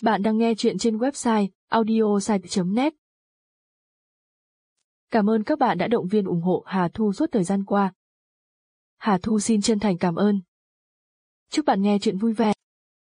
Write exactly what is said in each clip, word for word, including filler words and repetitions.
Bạn đang nghe chuyện trên website audiosite chấm net. Cảm ơn các bạn đã động viên ủng hộ Hà Thu suốt thời gian qua. Hà Thu xin chân thành cảm ơn. Chúc bạn nghe chuyện vui vẻ.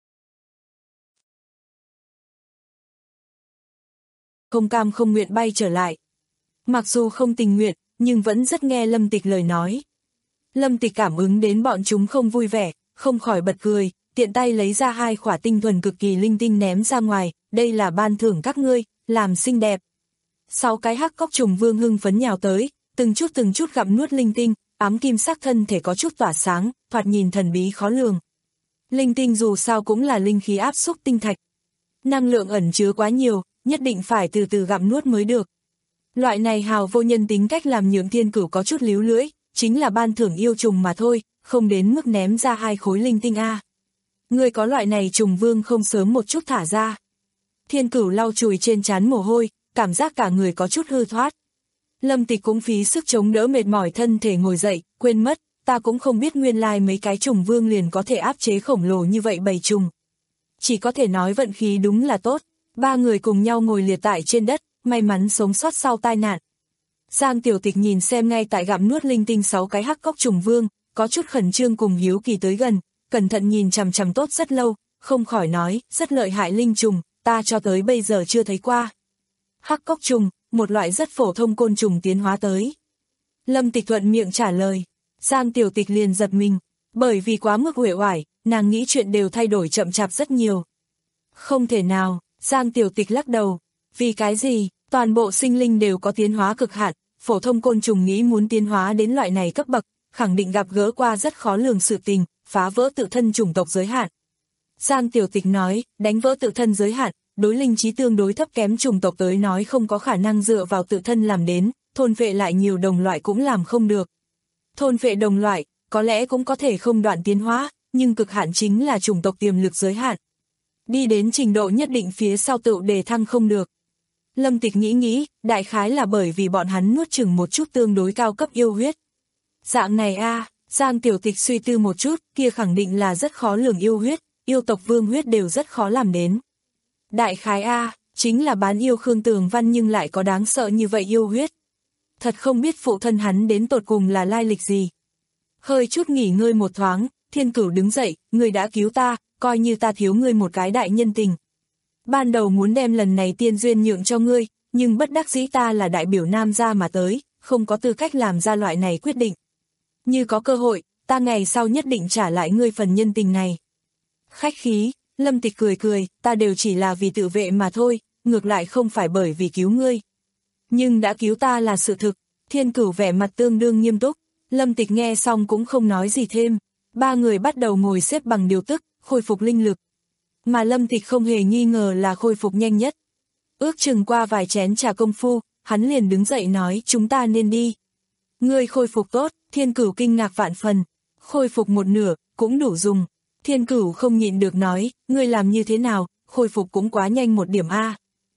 Không cam không nguyện bay trở lại. Mặc dù không tình nguyện, nhưng vẫn rất nghe Lâm Tịch lời nói. Lâm Tịch cảm ứng đến bọn chúng không vui vẻ, không khỏi bật cười, tiện tay lấy ra hai khỏa tinh thuần cực kỳ linh tinh ném ra ngoài, đây là ban thưởng các ngươi, làm xinh đẹp. Sáu cái hắc cóc trùng vương hưng phấn nhào tới, từng chút từng chút gặm nuốt linh tinh, ám kim sắc thân thể có chút tỏa sáng, thoạt nhìn thần bí khó lường. Linh tinh dù sao cũng là linh khí áp xúc tinh thạch. Năng lượng ẩn chứa quá nhiều, nhất định phải từ từ gặm nuốt mới được. Loại này hào vô nhân tính cách làm Nhượng Thiên Cửu có chút líu lưỡi, chính là ban thưởng yêu trùng mà thôi, không đến mức ném ra hai khối linh tinh a. Người có loại này trùng vương không sớm một chút thả ra. Thiên Cửu lau chùi trên trán mồ hôi, cảm giác cả người có chút hư thoát. Lâm Tịch cũng phí sức chống đỡ mệt mỏi thân thể ngồi dậy, quên mất, ta cũng không biết nguyên lai mấy cái trùng vương liền có thể áp chế khổng lồ như vậy bầy trùng. Chỉ có thể nói vận khí đúng là tốt, ba người cùng nhau ngồi liệt tại trên đất, may mắn sống sót sau tai nạn. Giang Tiểu Tịch nhìn xem ngay tại gặm nuốt linh tinh sáu cái hắc cóc trùng vương, có chút khẩn trương cùng hiếu kỳ tới gần, cẩn thận nhìn chằm chằm tốt rất lâu, không khỏi nói, rất lợi hại linh trùng, ta cho tới bây giờ chưa thấy qua. Hắc cóc trùng, một loại rất phổ thông côn trùng tiến hóa tới. Lâm Tịch thuận miệng trả lời, Giang Tiểu Tịch liền giật mình, bởi vì quá mức uể oải, nàng nghĩ chuyện đều thay đổi chậm chạp rất nhiều. Không thể nào, Giang Tiểu Tịch lắc đầu, vì cái gì, toàn bộ sinh linh đều có tiến hóa cực hạn, phổ thông côn trùng nghĩ muốn tiến hóa đến loại này cấp bậc, khẳng định gặp gỡ qua rất khó lường sự tình, phá vỡ tự thân chủng tộc giới hạn. Giang Tiểu Tịch nói, đánh vỡ tự thân giới hạn, đối linh trí tương đối thấp kém chủng tộc tới nói không có khả năng dựa vào tự thân làm đến, thôn phệ lại nhiều đồng loại cũng làm không được. Thôn phệ đồng loại, có lẽ cũng có thể không đoạn tiến hóa, nhưng cực hạn chính là chủng tộc tiềm lực giới hạn. Đi đến trình độ nhất định phía sau tự đề thăng không được. Lâm Tịch nghĩ nghĩ, đại khái là bởi vì bọn hắn nuốt chừng một chút tương đối cao cấp yêu huyết. Dạng này a, à, Giang Tiểu Tịch suy tư một chút, kia khẳng định là rất khó lường yêu huyết, yêu tộc vương huyết đều rất khó làm đến. Đại khái a, à, chính là bán yêu Khương Tường Văn nhưng lại có đáng sợ như vậy yêu huyết. Thật không biết phụ thân hắn đến tột cùng là lai lịch gì. Hơi chút nghỉ ngơi một thoáng, Thiên Cửu đứng dậy, người đã cứu ta, coi như ta thiếu ngươi một cái đại nhân tình. Ban đầu muốn đem lần này tiên duyên nhượng cho ngươi, nhưng bất đắc dĩ ta là đại biểu nam gia mà tới, không có tư cách làm ra loại này quyết định. Như có cơ hội, ta ngày sau nhất định trả lại ngươi phần nhân tình này. Khách khí, Lâm Tịch cười cười, ta đều chỉ là vì tự vệ mà thôi, ngược lại không phải bởi vì cứu ngươi. Nhưng đã cứu ta là sự thực, Thiên Cửu vẻ mặt tương đương nghiêm túc, Lâm Tịch nghe xong cũng không nói gì thêm. Ba người bắt đầu ngồi xếp bằng điều tức, khôi phục linh lực. Mà Lâm Tịch không hề nghi ngờ là khôi phục nhanh nhất. Ước chừng qua vài chén trà công phu, hắn liền đứng dậy nói chúng ta nên đi. Ngươi khôi phục tốt, Thiên Cửu kinh ngạc vạn phần. Khôi phục một nửa, cũng đủ dùng. Thiên Cửu không nhịn được nói, ngươi làm như thế nào, khôi phục cũng quá nhanh một điểm a.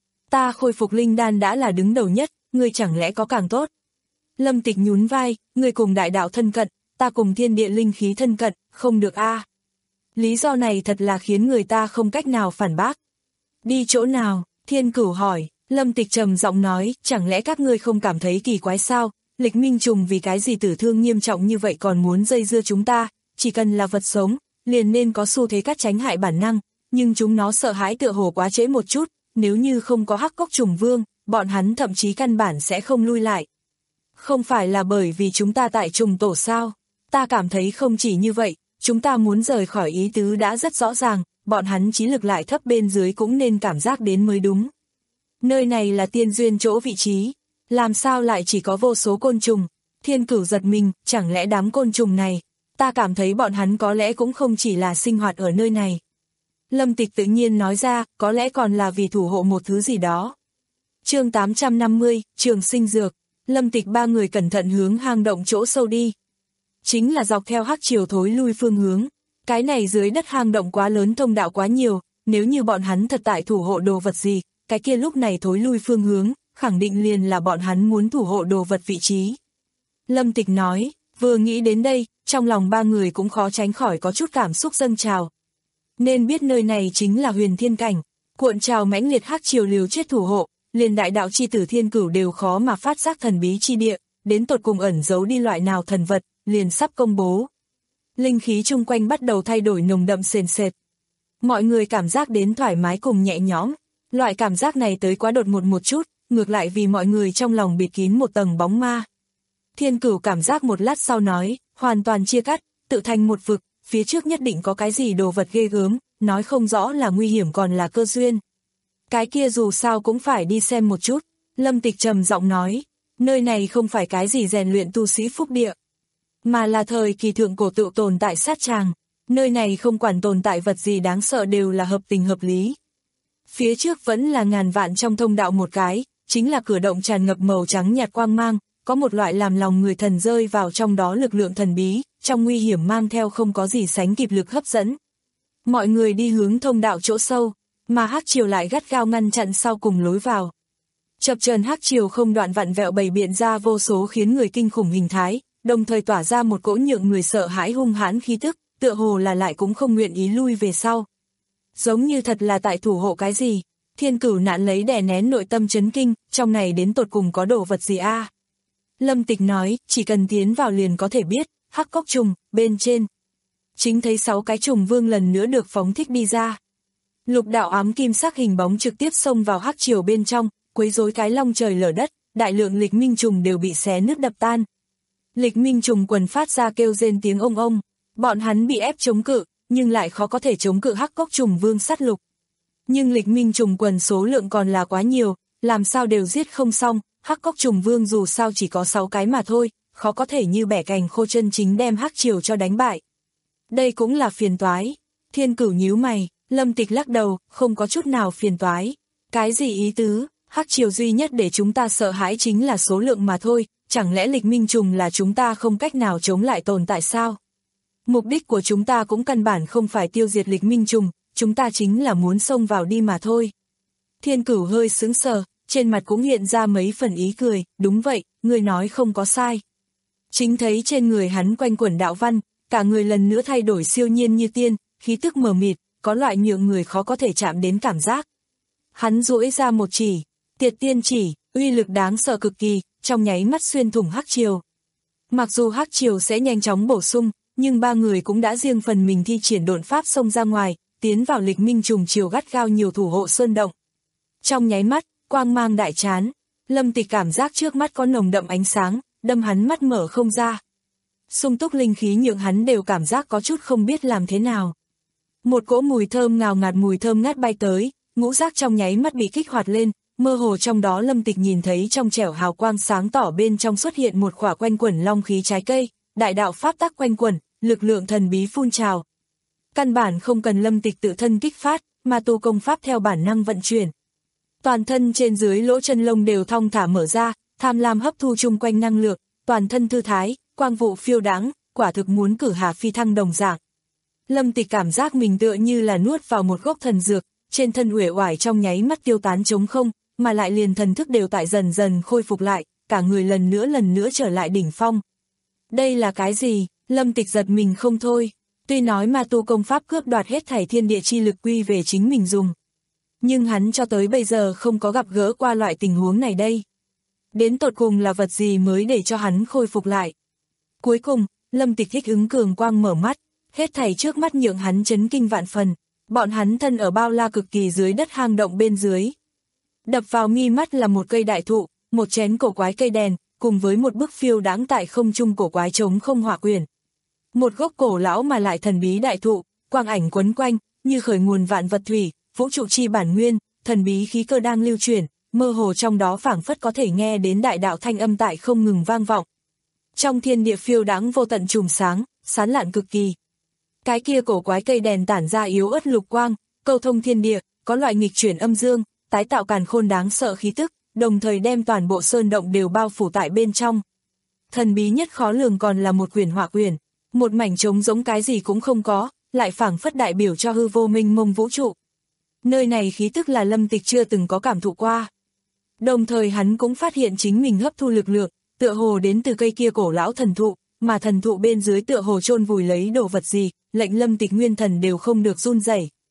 Ta khôi phục linh đan đã là đứng đầu nhất, ngươi chẳng lẽ có càng tốt. Lâm Tịch nhún vai, ngươi cùng đại đạo thân cận, ta cùng thiên địa linh khí thân cận, không được a. À. Lý do này thật là khiến người ta không cách nào phản bác. Đi chỗ nào? Thiên Cửu hỏi, Lâm Tịch trầm giọng nói, chẳng lẽ các ngươi không cảm thấy kỳ quái sao? Lịch Minh trùng vì cái gì tử thương nghiêm trọng như vậy còn muốn dây dưa chúng ta, chỉ cần là vật sống, liền nên có xu thế cắt tránh hại bản năng, nhưng chúng nó sợ hãi tựa hồ quá trễ một chút, nếu như không có hắc cóc trùng vương, bọn hắn thậm chí căn bản sẽ không lui lại. Không phải là bởi vì chúng ta tại trùng tổ sao? Ta cảm thấy không chỉ như vậy, chúng ta muốn rời khỏi ý tứ đã rất rõ ràng, bọn hắn trí lực lại thấp bên dưới cũng nên cảm giác đến mới đúng. Nơi này là tiên duyên chỗ vị trí, làm sao lại chỉ có vô số côn trùng? Thiên Cửu giật mình, chẳng lẽ đám côn trùng này, ta cảm thấy bọn hắn có lẽ cũng không chỉ là sinh hoạt ở nơi này. Lâm Tịch tự nhiên nói ra, có lẽ còn là vì thủ hộ một thứ gì đó. Chương tám trăm năm mươi, Trường Sinh Dược. Lâm Tịch ba người cẩn thận hướng hang động chỗ sâu đi. Chính là dọc theo hắc chiều thối lui phương hướng. Cái này dưới đất hang động quá lớn thông đạo quá nhiều, nếu như bọn hắn thật tại thủ hộ đồ vật gì, cái kia lúc này thối lui phương hướng, khẳng định liền là bọn hắn muốn thủ hộ đồ vật vị trí. Lâm Tịch nói, vừa nghĩ đến đây, trong lòng ba người cũng khó tránh khỏi có chút cảm xúc dâng trào. Nên biết nơi này chính là huyền thiên cảnh, Cuộn trào mãnh liệt hắc triều liều chết thủ hộ, liền đại đạo chi tử Thiên Cửu đều khó mà phát giác thần bí chi địa, đến tột cùng ẩn giấu đi loại nào thần vật, liền sắp công bố. Linh khí chung quanh bắt đầu thay đổi nồng đậm sền sệt. Mọi người cảm giác đến thoải mái cùng nhẹ nhõm, loại cảm giác này tới quá đột ngột một chút, ngược lại vì mọi người trong lòng bịt kín một tầng bóng ma. Thiên Cửu cảm giác một lát sau nói, hoàn toàn chia cắt, tự thành một vực, phía trước nhất định có cái gì đồ vật ghê gớm, nói không rõ là nguy hiểm còn là cơ duyên. Cái kia dù sao cũng phải đi xem một chút, Lâm Tịch trầm giọng nói, nơi này không phải cái gì rèn luyện tu sĩ phúc địa, mà là thời kỳ thượng cổ tự tồn tại sát tràng, nơi này không quản tồn tại vật gì đáng sợ đều là hợp tình hợp lý. Phía trước vẫn là ngàn vạn trong thông đạo một cái, chính là cửa động tràn ngập màu trắng nhạt quang mang, có một loại làm lòng người thần rơi vào trong đó lực lượng thần bí, trong nguy hiểm mang theo không có gì sánh kịp lực hấp dẫn. Mọi người đi hướng thông đạo chỗ sâu, mà hắc triều lại gắt gao ngăn chặn sau cùng lối vào. Chập chờn hắc triều không đoạn vặn vẹo bày biện ra vô số khiến người kinh khủng hình thái, đồng thời tỏa ra một cỗ nhượng người sợ hãi hung hãn khí tức, tựa hồ là lại cũng không nguyện ý lui về sau. Giống như thật là tại thủ hộ cái gì. Thiên Cửu nạn lấy đè nén nội tâm chấn kinh, trong này đến tột cùng có đồ vật gì a? À? Lâm Tịch nói, chỉ cần tiến vào liền có thể biết, hắc cốc trùng, bên trên. Chính thấy sáu cái trùng vương lần nữa được phóng thích đi ra. Lục đạo ám kim sắc hình bóng trực tiếp xông vào hắc triều bên trong, quấy rối cái long trời lở đất, đại lượng lịch minh trùng đều bị xé nứt đập tan. Lịch minh trùng quần phát ra kêu rên tiếng ông ông, bọn hắn bị ép chống cự, nhưng lại khó có thể chống cự hắc cốc trùng vương sát lục. Nhưng lịch minh trùng quần số lượng còn là quá nhiều, làm sao đều giết không xong, hắc cốc trùng vương dù sao chỉ có sáu cái mà thôi, khó có thể như bẻ cành khô chân chính đem hắc triều cho đánh bại. Đây cũng là phiền toái. Thiên Cửu nhíu mày, Lâm Tịch lắc đầu, không có chút nào phiền toái. Cái gì ý tứ, hắc triều duy nhất để chúng ta sợ hãi chính là số lượng mà thôi, chẳng lẽ lịch minh trùng là chúng ta không cách nào chống lại tồn tại sao? Mục đích của chúng ta cũng căn bản không phải tiêu diệt lịch minh trùng, chúng ta chính là muốn xông vào đi mà thôi. Thiên Cửu hơi sững sờ, trên mặt cũng hiện ra mấy phần ý cười, đúng vậy, người nói không có sai. Chính thấy trên người hắn quanh quẩn đạo văn, cả người lần nữa thay đổi siêu nhiên như tiên, khí tức mờ mịt, có loại nhượng người khó có thể chạm đến cảm giác. Hắn duỗi ra một chỉ, Tiệt Tiên chỉ, uy lực đáng sợ cực kỳ, trong nháy mắt xuyên thủng hắc triều. Mặc dù hắc triều sẽ nhanh chóng bổ sung, nhưng ba người cũng đã riêng phần mình thi triển độn pháp xông ra ngoài, tiến vào lịch minh trùng triều gắt gao nhiều thủ hộ sơn động. Trong nháy mắt, quang mang đại chán, Lâm Tịch cảm giác trước mắt có nồng đậm ánh sáng, đâm hắn mắt mở không ra. Sung túc linh khí nhượng hắn đều cảm giác có chút không biết làm thế nào. Một cỗ mùi thơm ngào ngạt mùi thơm ngát bay tới, ngũ giác trong nháy mắt bị kích hoạt lên, mơ hồ trong đó Lâm Tịch nhìn thấy trong trẻo hào quang sáng tỏ bên trong xuất hiện một khỏa quanh quẩn long khí trái cây, đại đạo pháp tắc quanh quẩn, lực lượng thần bí phun trào. Căn bản không cần Lâm Tịch tự thân kích phát, mà tu công pháp theo bản năng vận chuyển. Toàn thân trên dưới lỗ chân lông đều thong thả mở ra, tham lam hấp thu chung quanh năng lượng, toàn thân thư thái, quang vụ phiêu đáng, quả thực muốn cử hà phi thăng đồng dạng. Lâm Tịch cảm giác mình tựa như là nuốt vào một gốc thần dược, trên thân uể oải trong nháy mắt tiêu tán trống không, mà lại liền thần thức đều tại dần dần khôi phục lại, cả người lần nữa lần nữa trở lại đỉnh phong. Đây là cái gì? Lâm Tịch giật mình không thôi. Tuy nói ma tu công pháp cướp đoạt hết thảy thiên địa chi lực quy về chính mình dùng, nhưng hắn cho tới bây giờ không có gặp gỡ qua loại tình huống này đây. Đến tột cùng là vật gì mới để cho hắn khôi phục lại? Cuối cùng, Lâm Tịch thích ứng cường quang mở mắt, hết thảy trước mắt nhượng hắn chấn kinh vạn phần. Bọn hắn thân ở bao la cực kỳ dưới đất hang động bên dưới. Đập vào mi mắt là một cây đại thụ, một chén cổ quái cây đèn, cùng với một bức phiêu đãng tại không trung cổ quái trống không hỏa quyển. Một gốc cổ lão mà lại thần bí đại thụ, quang ảnh quấn quanh, như khởi nguồn vạn vật thủy, vũ trụ chi bản nguyên, thần bí khí cơ đang lưu chuyển, mơ hồ trong đó phảng phất có thể nghe đến đại đạo thanh âm tại không ngừng vang vọng. Trong thiên địa phiêu đãng vô tận chùm sáng, sán lạn cực kỳ. Cái kia cổ quái cây đèn tản ra yếu ớt lục quang, câu thông thiên địa, có loại nghịch chuyển âm dương, tái tạo càn khôn đáng sợ khí tức, đồng thời đem toàn bộ sơn động đều bao phủ tại bên trong. Thần bí nhất khó lường còn là một quyển hỏa quyển, một mảnh trống giống cái gì cũng không có, lại phảng phất đại biểu cho hư vô minh mông vũ trụ. Nơi này khí tức là Lâm Tịch chưa từng có cảm thụ qua. Đồng thời hắn cũng phát hiện chính mình hấp thu lực lượng, tựa hồ đến từ cây kia cổ lão thần thụ, mà thần thụ bên dưới tựa hồ chôn vùi lấy đồ vật gì, lệnh Lâm Tịch nguyên thần đều không được run rẩy.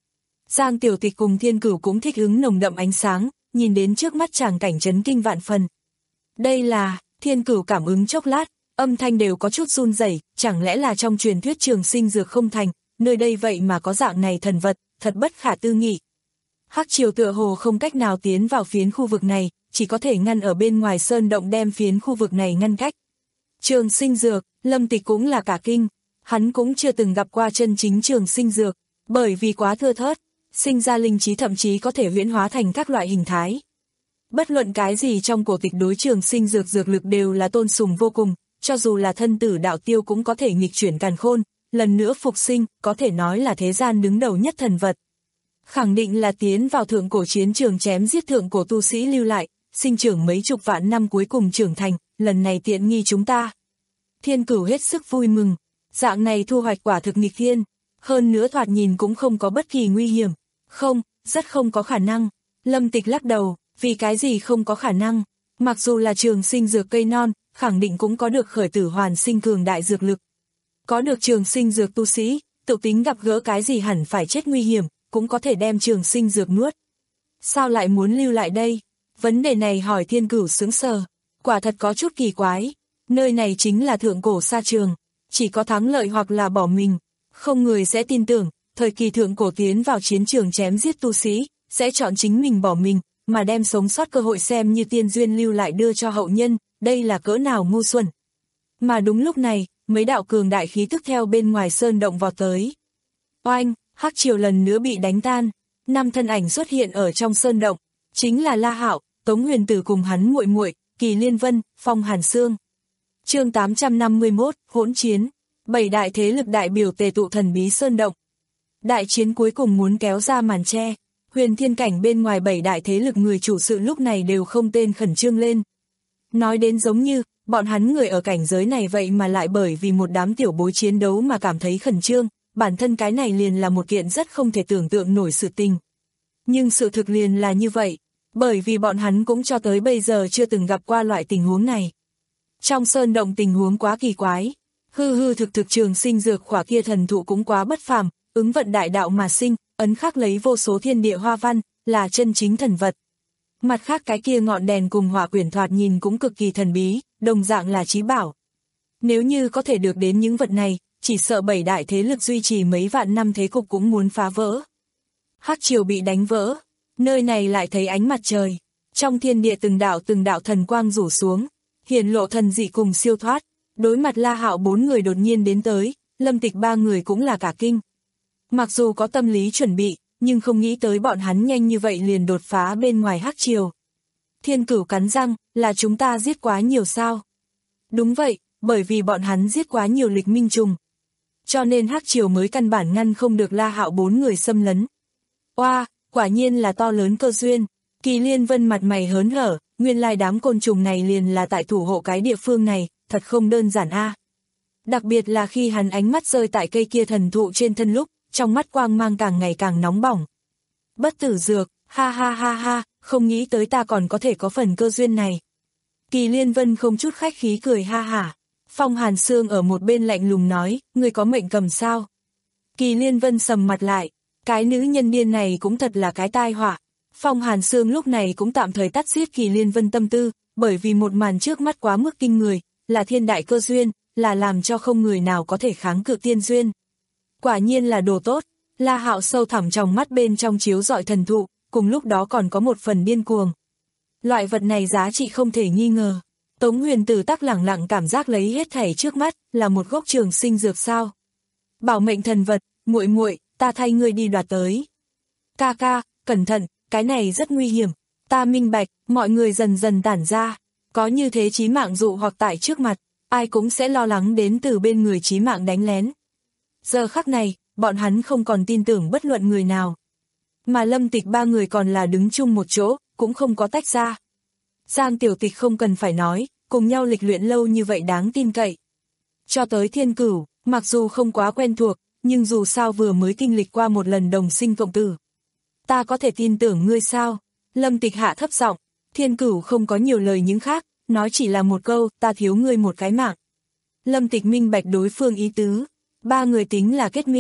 Giang Tiểu Tịch cùng Thiên Cửu cũng thích ứng nồng đậm ánh sáng, nhìn đến trước mắt tràng cảnh chấn kinh vạn phần. Đây là, Thiên Cửu cảm ứng chốc lát, âm thanh đều có chút run rẩy, chẳng lẽ là trong truyền thuyết trường sinh dược không thành, nơi đây vậy mà có dạng này thần vật, thật bất khả tư nghị. Hắc Triều tựa hồ không cách nào tiến vào phiến khu vực này, chỉ có thể ngăn ở bên ngoài sơn động đem phiến khu vực này ngăn cách. Trường sinh dược, Lâm Tịch cũng là cả kinh, hắn cũng chưa từng gặp qua chân chính trường sinh dược, bởi vì quá thưa thớt, sinh ra linh trí thậm chí có thể huyễn hóa thành các loại hình thái. Bất luận cái gì trong cổ tịch đối trường sinh dược dược lực đều là tôn sùng vô cùng, cho dù là thân tử đạo tiêu cũng có thể nghịch chuyển càn khôn, lần nữa phục sinh, có thể nói là thế gian đứng đầu nhất thần vật. Khẳng định là tiến vào thượng cổ chiến trường chém giết thượng cổ tu sĩ lưu lại, sinh trưởng mấy chục vạn năm cuối cùng trưởng thành, lần này tiện nghi chúng ta. Thiên Cửu hết sức vui mừng, dạng này thu hoạch quả thực nghịch thiên, hơn nữa thoạt nhìn cũng không có bất kỳ nguy hiểm. Không, rất không có khả năng. Lâm Tịch lắc đầu, vì cái gì không có khả năng, mặc dù là trường sinh dược cây non, khẳng định cũng có được khởi tử hoàn sinh cường đại dược lực. Có được trường sinh dược tu sĩ, tự tính gặp gỡ cái gì hẳn phải chết nguy hiểm, cũng có thể đem trường sinh dược nuốt. Sao lại muốn lưu lại đây? Vấn đề này hỏi Thiên Cửu sững sờ, quả thật có chút kỳ quái. Nơi này chính là thượng cổ sa trường, chỉ có thắng lợi hoặc là bỏ mình, không người sẽ tin tưởng, thời kỳ thượng cổ tiến vào chiến trường chém giết tu sĩ, sẽ chọn chính mình bỏ mình, mà đem sống sót cơ hội xem như tiên duyên lưu lại đưa cho hậu nhân, đây là cỡ nào ngu xuẩn. Mà đúng lúc này, mấy đạo cường đại khí tức theo bên ngoài sơn động vào tới. Oanh, Hắc Triều lần nữa bị đánh tan, năm thân ảnh xuất hiện ở trong sơn động, chính là La Hạo, Tống Huyền Tử cùng hắn muội muội, Kỳ Liên Vân, Phong Hàn Sương. Chương tám trăm năm mươi mốt, hỗn chiến, bảy đại thế lực đại biểu tề tụ thần bí sơn động. Đại chiến cuối cùng muốn kéo ra màn che, huyền thiên cảnh bên ngoài bảy đại thế lực người chủ sự lúc này đều không tên khẩn trương lên. Nói đến giống như, bọn hắn người ở cảnh giới này vậy mà lại bởi vì một đám tiểu bối chiến đấu mà cảm thấy khẩn trương, bản thân cái này liền là một kiện rất không thể tưởng tượng nổi sự tình. Nhưng sự thực liền là như vậy, bởi vì bọn hắn cũng cho tới bây giờ chưa từng gặp qua loại tình huống này. Trong sơn động tình huống quá kỳ quái, hư hư thực thực trường sinh dược khỏa kia thần thụ cũng quá bất phàm, ứng vận đại đạo mà sinh, ấn khắc lấy vô số thiên địa hoa văn, là chân chính thần vật. Mặt khác cái kia ngọn đèn cùng hỏa quyển thoạt nhìn cũng cực kỳ thần bí, đồng dạng là chí bảo. Nếu như có thể được đến những vật này, chỉ sợ bảy đại thế lực duy trì mấy vạn năm thế cục cũng muốn phá vỡ. Hắc Triều bị đánh vỡ, nơi này lại thấy ánh mặt trời, trong thiên địa từng đạo từng đạo thần quang rủ xuống, hiển lộ thần dị cùng siêu thoát. Đối mặt La Hạo bốn người đột nhiên đến tới, Lâm Tịch ba người cũng là cả kinh. Mặc dù có tâm lý chuẩn bị, nhưng không nghĩ tới bọn hắn nhanh như vậy liền đột phá bên ngoài Hắc Triều. Thiên Cửu cắn răng, là chúng ta giết quá nhiều sao? Đúng vậy, bởi vì bọn hắn giết quá nhiều lịch minh trùng. Cho nên Hắc Triều mới căn bản ngăn không được La Hạo bốn người xâm lấn. Oa, quả nhiên là to lớn cơ duyên. Kỳ Liên Vân mặt mày hớn hở, nguyên lai đám côn trùng này liền là tại thủ hộ cái địa phương này, thật không đơn giản a. À. Đặc biệt là khi hắn ánh mắt rơi tại cây kia thần thụ trên thân lúc, trong mắt quang mang càng ngày càng nóng bỏng. Bất tử dược, ha ha ha ha, không nghĩ tới ta còn có thể có phần cơ duyên này. Kỳ Liên Vân không chút khách khí cười ha hả. Phong Hàn Sương ở một bên lạnh lùng nói, ngươi có mệnh cầm sao? Kỳ Liên Vân sầm mặt lại, cái nữ nhân điên này cũng thật là cái tai họa. Phong Hàn Sương lúc này cũng tạm thời tắt giết Kỳ Liên Vân tâm tư, bởi vì một màn trước mắt quá mức kinh người, là thiên đại cơ duyên, là làm cho không người nào có thể kháng cự tiên duyên. Quả nhiên là đồ tốt, La Hạo sâu thẳm trong mắt bên trong chiếu rọi thần thụ, cùng lúc đó còn có một phần điên cuồng. Loại vật này giá trị không thể nghi ngờ. Tống Huyền Tử tắc lẳng lặng cảm giác lấy hết thảy trước mắt, là một gốc trường sinh dược sao. Bảo mệnh thần vật, muội muội, ta thay ngươi đi đoạt tới. Ca ca, cẩn thận, cái này rất nguy hiểm. Ta minh bạch, mọi người dần dần tản ra. Có như thế chí mạng dụ hoặc tại trước mặt, ai cũng sẽ lo lắng đến từ bên người chí mạng đánh lén. Giờ khắc này, bọn hắn không còn tin tưởng bất luận người nào. Mà Lâm Tịch ba người còn là đứng chung một chỗ, cũng không có tách ra. Giang Tiểu Tịch không cần phải nói, cùng nhau lịch luyện lâu như vậy đáng tin cậy. Cho tới Thiên Cửu, mặc dù không quá quen thuộc, nhưng dù sao vừa mới kinh lịch qua một lần đồng sinh cộng tử. Ta có thể tin tưởng ngươi sao? Lâm Tịch hạ thấp giọng, Thiên Cửu không có nhiều lời những khác, nói chỉ là một câu, ta thiếu ngươi một cái mạng. Lâm Tịch minh bạch đối phương ý tứ, ba người tính là kết minh,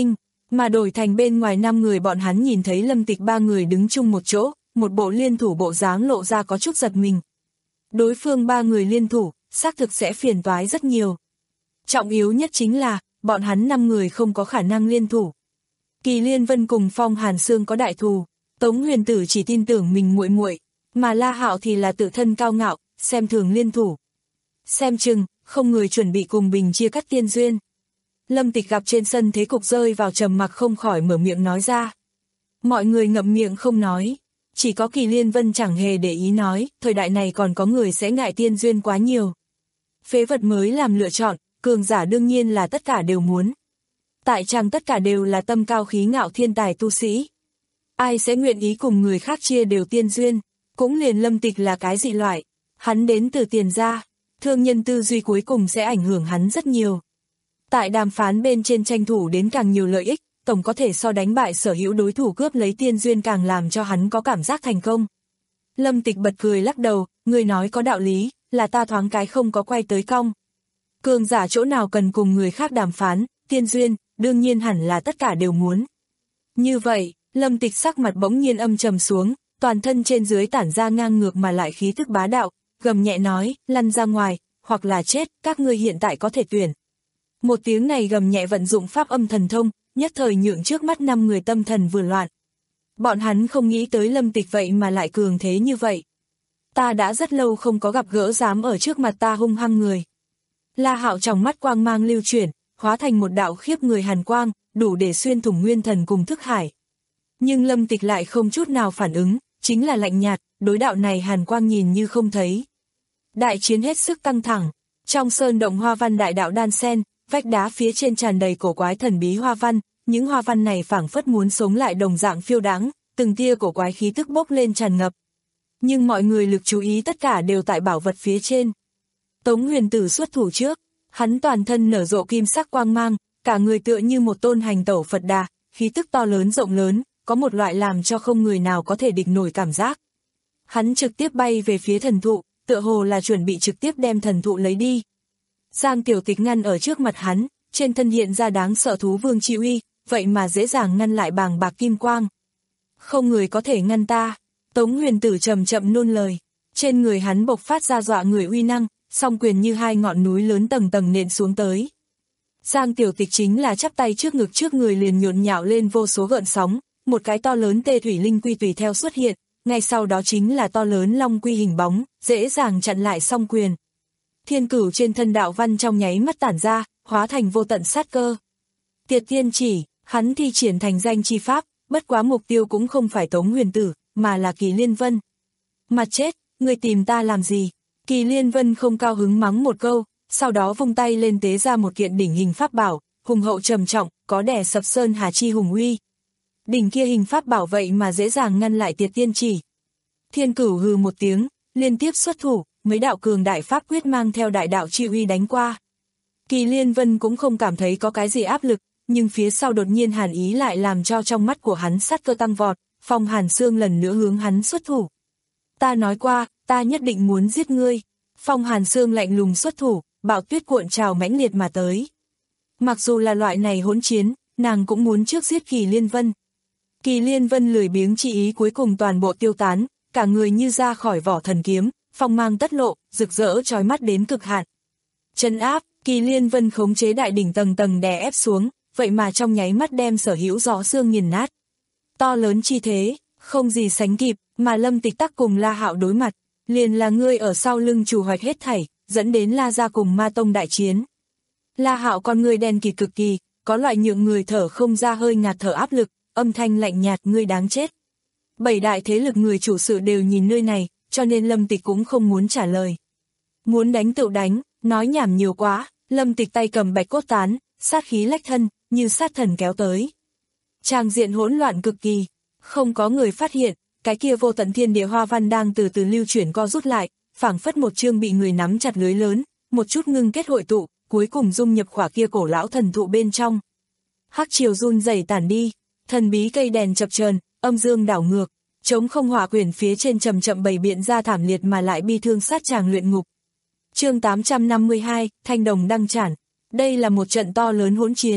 Mà đổi thành bên ngoài năm người bọn hắn nhìn thấy Lâm Tịch ba người đứng chung một chỗ, một bộ liên thủ bộ dáng lộ ra có chút giật mình. Đối phương ba người liên thủ, xác thực sẽ phiền toái rất nhiều. Trọng yếu nhất chính là, bọn hắn năm người không có khả năng liên thủ. Kỳ Liên Vân cùng Phong Hàn Sương có đại thù, Tống Huyền Tử chỉ tin tưởng mình muội muội, mà La Hạo thì là tự thân cao ngạo, xem thường liên thủ. Xem chừng, không người chuẩn bị cùng Bình chia cắt tiên duyên. Lâm Tịch gặp trên sân thế cục rơi vào trầm mặc không khỏi mở miệng nói ra. Mọi người ngậm miệng không nói, chỉ có Kỳ Liên Vân chẳng hề để ý nói, thời đại này còn có người sẽ ngại tiên duyên quá nhiều. Phế vật mới làm lựa chọn, cường giả đương nhiên là tất cả đều muốn. Tại chàng tất cả đều là tâm cao khí ngạo thiên tài tu sĩ. Ai sẽ nguyện ý cùng người khác chia đều tiên duyên, cũng liền Lâm Tịch là cái dị loại. Hắn đến từ tiền gia, thương nhân tư duy cuối cùng sẽ ảnh hưởng hắn rất nhiều. Tại đàm phán bên trên tranh thủ đến càng nhiều lợi ích, tổng có thể so đánh bại sở hữu đối thủ cướp lấy tiên duyên càng làm cho hắn có cảm giác thành công. Lâm Tịch bật cười lắc đầu, người nói có đạo lý, là ta thoáng cái không có quay tới cong. Cường giả chỗ nào cần cùng người khác đàm phán, tiên duyên, đương nhiên hẳn là tất cả đều muốn. Như vậy, Lâm Tịch sắc mặt bỗng nhiên âm trầm xuống, toàn thân trên dưới tản ra ngang ngược mà lại khí thức bá đạo, gầm nhẹ nói, lăn ra ngoài, hoặc là chết, các ngươi hiện tại có thể tuyển. Một tiếng này gầm nhẹ vận dụng pháp âm thần thông, nhất thời nhượng trước mắt năm người tâm thần vừa loạn. Bọn hắn không nghĩ tới Lâm Tịch vậy mà lại cường thế như vậy. Ta đã rất lâu không có gặp gỡ dám ở trước mặt ta hung hăng người. La Hạo trong mắt quang mang lưu chuyển, hóa thành một đạo khiếp người hàn quang, đủ để xuyên thủng nguyên thần cùng thức hải. Nhưng Lâm Tịch lại không chút nào phản ứng, chính là lạnh nhạt, đối đạo này hàn quang nhìn như không thấy. Đại chiến hết sức căng thẳng, trong sơn động hoa văn đại đạo đan sen, vách đá phía trên tràn đầy cổ quái thần bí hoa văn, những hoa văn này phảng phất muốn sống lại đồng dạng phiêu đáng, từng tia cổ quái khí tức bốc lên tràn ngập. Nhưng mọi người lực chú ý tất cả đều tại bảo vật phía trên. Tống Huyền Tử xuất thủ trước, hắn toàn thân nở rộ kim sắc quang mang, cả người tựa như một tôn hành tẩu Phật Đà, khí tức to lớn rộng lớn, có một loại làm cho không người nào có thể địch nổi cảm giác. Hắn trực tiếp bay về phía thần thụ, tựa hồ là chuẩn bị trực tiếp đem thần thụ lấy đi. Giang Tiểu Tịch ngăn ở trước mặt hắn, trên thân hiện ra đáng sợ thú vương chi uy, vậy mà dễ dàng ngăn lại bàng bạc kim quang. Không người có thể ngăn ta, Tống Huyền Tử chậm chậm nôn lời, trên người hắn bộc phát ra dọa người uy năng, song quyền như hai ngọn núi lớn tầng tầng nện xuống tới. Giang Tiểu Tịch chính là chắp tay trước ngực trước người liền nhộn nhạo lên vô số gợn sóng, một cái to lớn tê thủy linh quy tùy theo xuất hiện, ngay sau đó chính là to lớn long quy hình bóng, dễ dàng chặn lại song quyền. Thiên cửu trên thân đạo văn trong nháy mắt tản ra, hóa thành vô tận sát cơ. Tiệt tiên chỉ, hắn thi triển thành danh chi pháp, bất quá mục tiêu cũng không phải Tống Huyền Tử, mà là Kỳ Liên Vân. Mặt chết, người tìm ta làm gì? Kỳ Liên Vân không cao hứng mắng một câu, sau đó vung tay lên tế ra một kiện đỉnh hình pháp bảo, hùng hậu trầm trọng, có đè sập sơn hà chi hùng uy. Đỉnh kia hình pháp bảo vậy mà dễ dàng ngăn lại tiệt tiên chỉ. Thiên cửu hừ một tiếng, liên tiếp xuất thủ, mấy đạo cường đại pháp quyết mang theo đại đạo chi uy đánh qua. Kỳ Liên Vân cũng không cảm thấy có cái gì áp lực, nhưng phía sau đột nhiên hàn ý lại làm cho trong mắt của hắn sát cơ tăng vọt, Phong Hàn Sương lần nữa hướng hắn xuất thủ. Ta nói qua, ta nhất định muốn giết ngươi. Phong Hàn Sương lạnh lùng xuất thủ, bạo tuyết cuộn trào mãnh liệt mà tới. Mặc dù là loại này hỗn chiến, nàng cũng muốn trước giết Kỳ Liên Vân. Kỳ Liên Vân lười biếng chi ý cuối cùng toàn bộ tiêu tán, cả người như ra khỏi vỏ thần kiếm, phong mang tất lộ, rực rỡ chói mắt đến cực hạn. Trấn áp, Kỳ Liên Vân khống chế đại đỉnh tầng tầng đè ép xuống, vậy mà trong nháy mắt đem sở hữu gió xương nghiền nát. To lớn chi thế, không gì sánh kịp, mà Lâm Tịch Tắc cùng La Hạo đối mặt, liền là ngươi ở sau lưng chủ hoạch hết thảy, dẫn đến La gia cùng Ma Tông đại chiến. La Hạo con người đen kịt cực kỳ, có loại nhượng người thở không ra hơi ngạt thở áp lực, âm thanh lạnh nhạt, ngươi đáng chết. Bảy đại thế lực người chủ sự đều nhìn nơi này, cho nên Lâm Tịch cũng không muốn trả lời. Muốn đánh tự đánh, nói nhảm nhiều quá, Lâm Tịch tay cầm bạch cốt tán, sát khí lách thân, như sát thần kéo tới. Tràng diện hỗn loạn cực kỳ, không có người phát hiện, cái kia vô tận thiên địa hoa văn đang từ từ lưu chuyển co rút lại, phảng phất một chương bị người nắm chặt lưới lớn, một chút ngưng kết hội tụ, cuối cùng dung nhập khỏa kia cổ lão thần thụ bên trong. Hắc chiều run rẩy tản đi, thần bí cây đèn chập chờn, âm dương đảo ngược, trống không hỏa quyển phía trên chậm chậm bày biện ra thảm liệt mà lại bi thương sát tràng luyện ngục. Chương tám trăm năm mươi hai, Thanh đồng đăng trản. Đây là một trận to lớn hỗn chiến.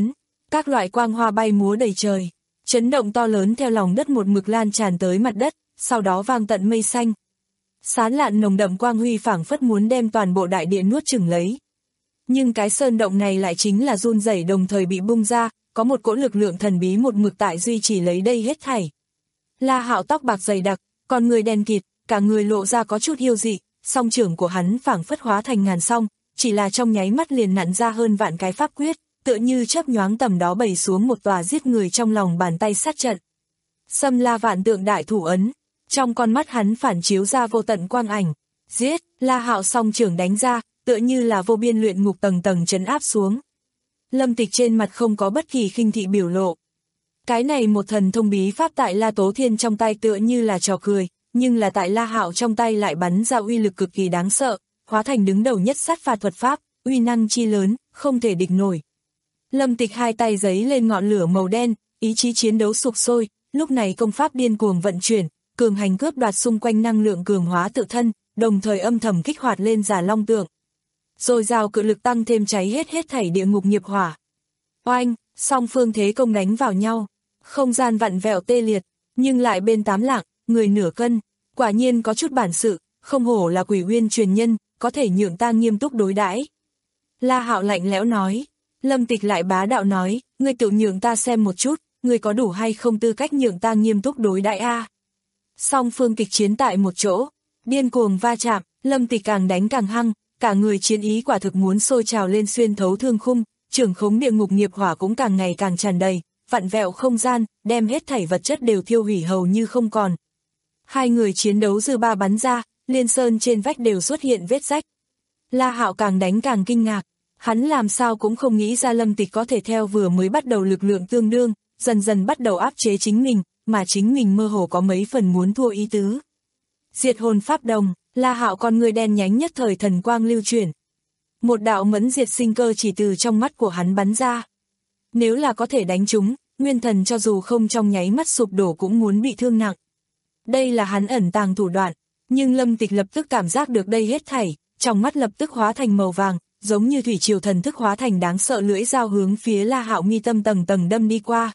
Các loại quang hoa bay múa đầy trời, chấn động to lớn theo lòng đất một mực lan tràn tới mặt đất, sau đó vang tận mây xanh. Sán lạn nồng đậm quang huy phảng phất muốn đem toàn bộ đại địa nuốt chửng lấy. Nhưng cái sơn động này lại chính là run rẩy đồng thời bị bung ra, có một cỗ lực lượng thần bí một mực tại duy trì lấy đây hết thảy. La Hạo tóc bạc dày đặc, con người đen kịt, cả người lộ ra có chút hiêu dị, song trưởng của hắn phảng phất hóa thành ngàn song, chỉ là trong nháy mắt liền nặn ra hơn vạn cái pháp quyết, tựa như chớp nhoáng tầm đó bày xuống một tòa giết người trong lòng bàn tay sát trận. Xâm La vạn tượng đại thủ ấn, trong con mắt hắn phản chiếu ra vô tận quang ảnh, giết, La Hạo song trưởng đánh ra, tựa như là vô biên luyện ngục tầng tầng trấn áp xuống. Lâm Tịch trên mặt không có bất kỳ khinh thị biểu lộ. Cái này một thần thông bí pháp tại La Tố Thiên trong tay tựa như là trò cười, nhưng là tại La Hạo trong tay lại bắn ra uy lực cực kỳ đáng sợ, hóa thành đứng đầu nhất sát phạt thuật pháp, uy năng chi lớn, không thể địch nổi. Lâm Tịch hai tay giấy lên ngọn lửa màu đen, ý chí chiến đấu sục sôi, lúc này công pháp điên cuồng vận chuyển, cường hành cướp đoạt xung quanh năng lượng cường hóa tự thân, đồng thời âm thầm kích hoạt lên Giả Long tượng. Rồi rào cự lực tăng thêm cháy hết hết thảy địa ngục nghiệp hỏa. Oanh, song phương thế công đánh vào nhau, không gian vặn vẹo tê liệt, nhưng lại bên tám lạng, người nửa cân, quả nhiên có chút bản sự, không hổ là Quỷ Uyên truyền nhân, có thể nhượng ta nghiêm túc đối đãi. La Hạo lạnh lẽo nói. Lâm Tịch lại bá đạo nói, ngươi tự nhượng ta xem một chút, ngươi có đủ hay không tư cách nhượng ta nghiêm túc đối đãi a? Song phương kịch chiến tại một chỗ, điên cuồng va chạm, Lâm Tịch càng đánh càng hăng, cả người chiến ý quả thực muốn sôi trào lên xuyên thấu thương khung, trưởng khống địa ngục nghiệp hỏa cũng càng ngày càng tràn đầy, vặn vẹo không gian, đem hết thảy vật chất đều thiêu hủy hầu như không còn. Hai người chiến đấu dư ba bắn ra, liên sơn trên vách đều xuất hiện vết rách. La Hạo càng đánh càng kinh ngạc, hắn làm sao cũng không nghĩ ra Lâm Tịch có thể theo vừa mới bắt đầu lực lượng tương đương, dần dần bắt đầu áp chế chính mình, mà chính mình mơ hồ có mấy phần muốn thua ý tứ. Diệt hồn pháp đồng, La Hạo con người đen nhánh nhất thời thần quang lưu chuyển. Một đạo mẫn diệt sinh cơ chỉ từ trong mắt của hắn bắn ra. Nếu là có thể đánh trúng, nguyên thần cho dù không trong nháy mắt sụp đổ cũng muốn bị thương nặng. Đây là hắn ẩn tàng thủ đoạn, nhưng Lâm Tịch lập tức cảm giác được đây hết thảy, trong mắt lập tức hóa thành màu vàng, giống như thủy triều thần thức hóa thành đáng sợ lưỡi dao hướng phía La Hạo mi tâm tầng tầng đâm đi qua.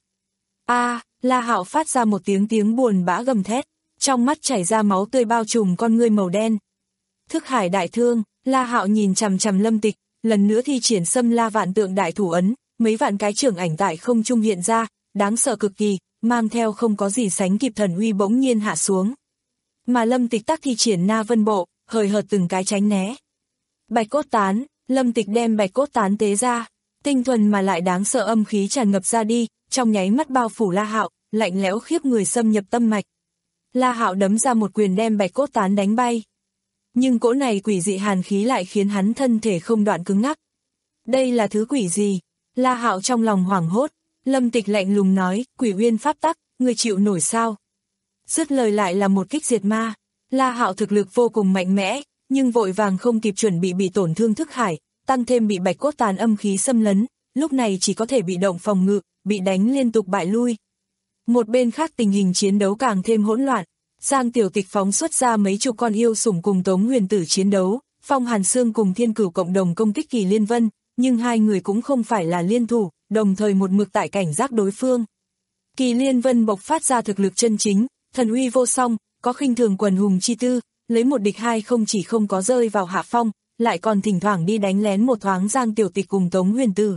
A, La Hạo phát ra một tiếng tiếng buồn bã gầm thét, trong mắt chảy ra máu tươi bao trùm con ngươi màu đen. Thức hải đại thương, La Hạo nhìn chằm chằm Lâm Tịch, lần nữa thi triển Xâm La vạn tượng đại thủ ấn, mấy vạn cái trưởng ảnh tại không trung hiện ra, đáng sợ cực kỳ, mang theo không có gì sánh kịp thần uy bỗng nhiên hạ xuống. Mà Lâm Tịch tắc thi triển Na Vân Bộ, hời hợt từng cái tránh né. Bạch cốt tán, Lâm Tịch đem bạch cốt tán tế ra, tinh thuần mà lại đáng sợ âm khí tràn ngập ra đi, trong nháy mắt bao phủ La Hạo, lạnh lẽo khiếp người xâm nhập tâm mạch. La Hạo đấm ra một quyền đem bạch cốt tán đánh bay. Nhưng cỗ này quỷ dị hàn khí lại khiến hắn thân thể không đoạn cứng ngắc. Đây là thứ quỷ gì? La Hạo trong lòng hoảng hốt, Lâm Tịch lạnh lùng nói, Quỷ Uyên pháp tắc, người chịu nổi sao? Dứt lời lại là một kích diệt ma. La Hạo thực lực vô cùng mạnh mẽ, nhưng vội vàng không kịp chuẩn bị bị tổn thương thức hải, tăng thêm bị bạch cốt tán âm khí xâm lấn, lúc này chỉ có thể bị động phòng ngự, bị đánh liên tục bại lui. Một bên khác tình hình chiến đấu càng thêm hỗn loạn, Giang Tiểu Tịch phóng xuất ra mấy chục con yêu sủng cùng Tống Huyền Tử chiến đấu, Phong Hàn Sương cùng Thiên Cửu cộng đồng công kích Kỳ Liên Vân, nhưng hai người cũng không phải là liên thủ, đồng thời một mực tại cảnh giác đối phương. Kỳ Liên Vân bộc phát ra thực lực chân chính, thần uy vô song, có khinh thường quần hùng chi tư, lấy một địch hai không chỉ không có rơi vào hạ phong, lại còn thỉnh thoảng đi đánh lén một thoáng Giang Tiểu Tịch cùng Tống Huyền Tử.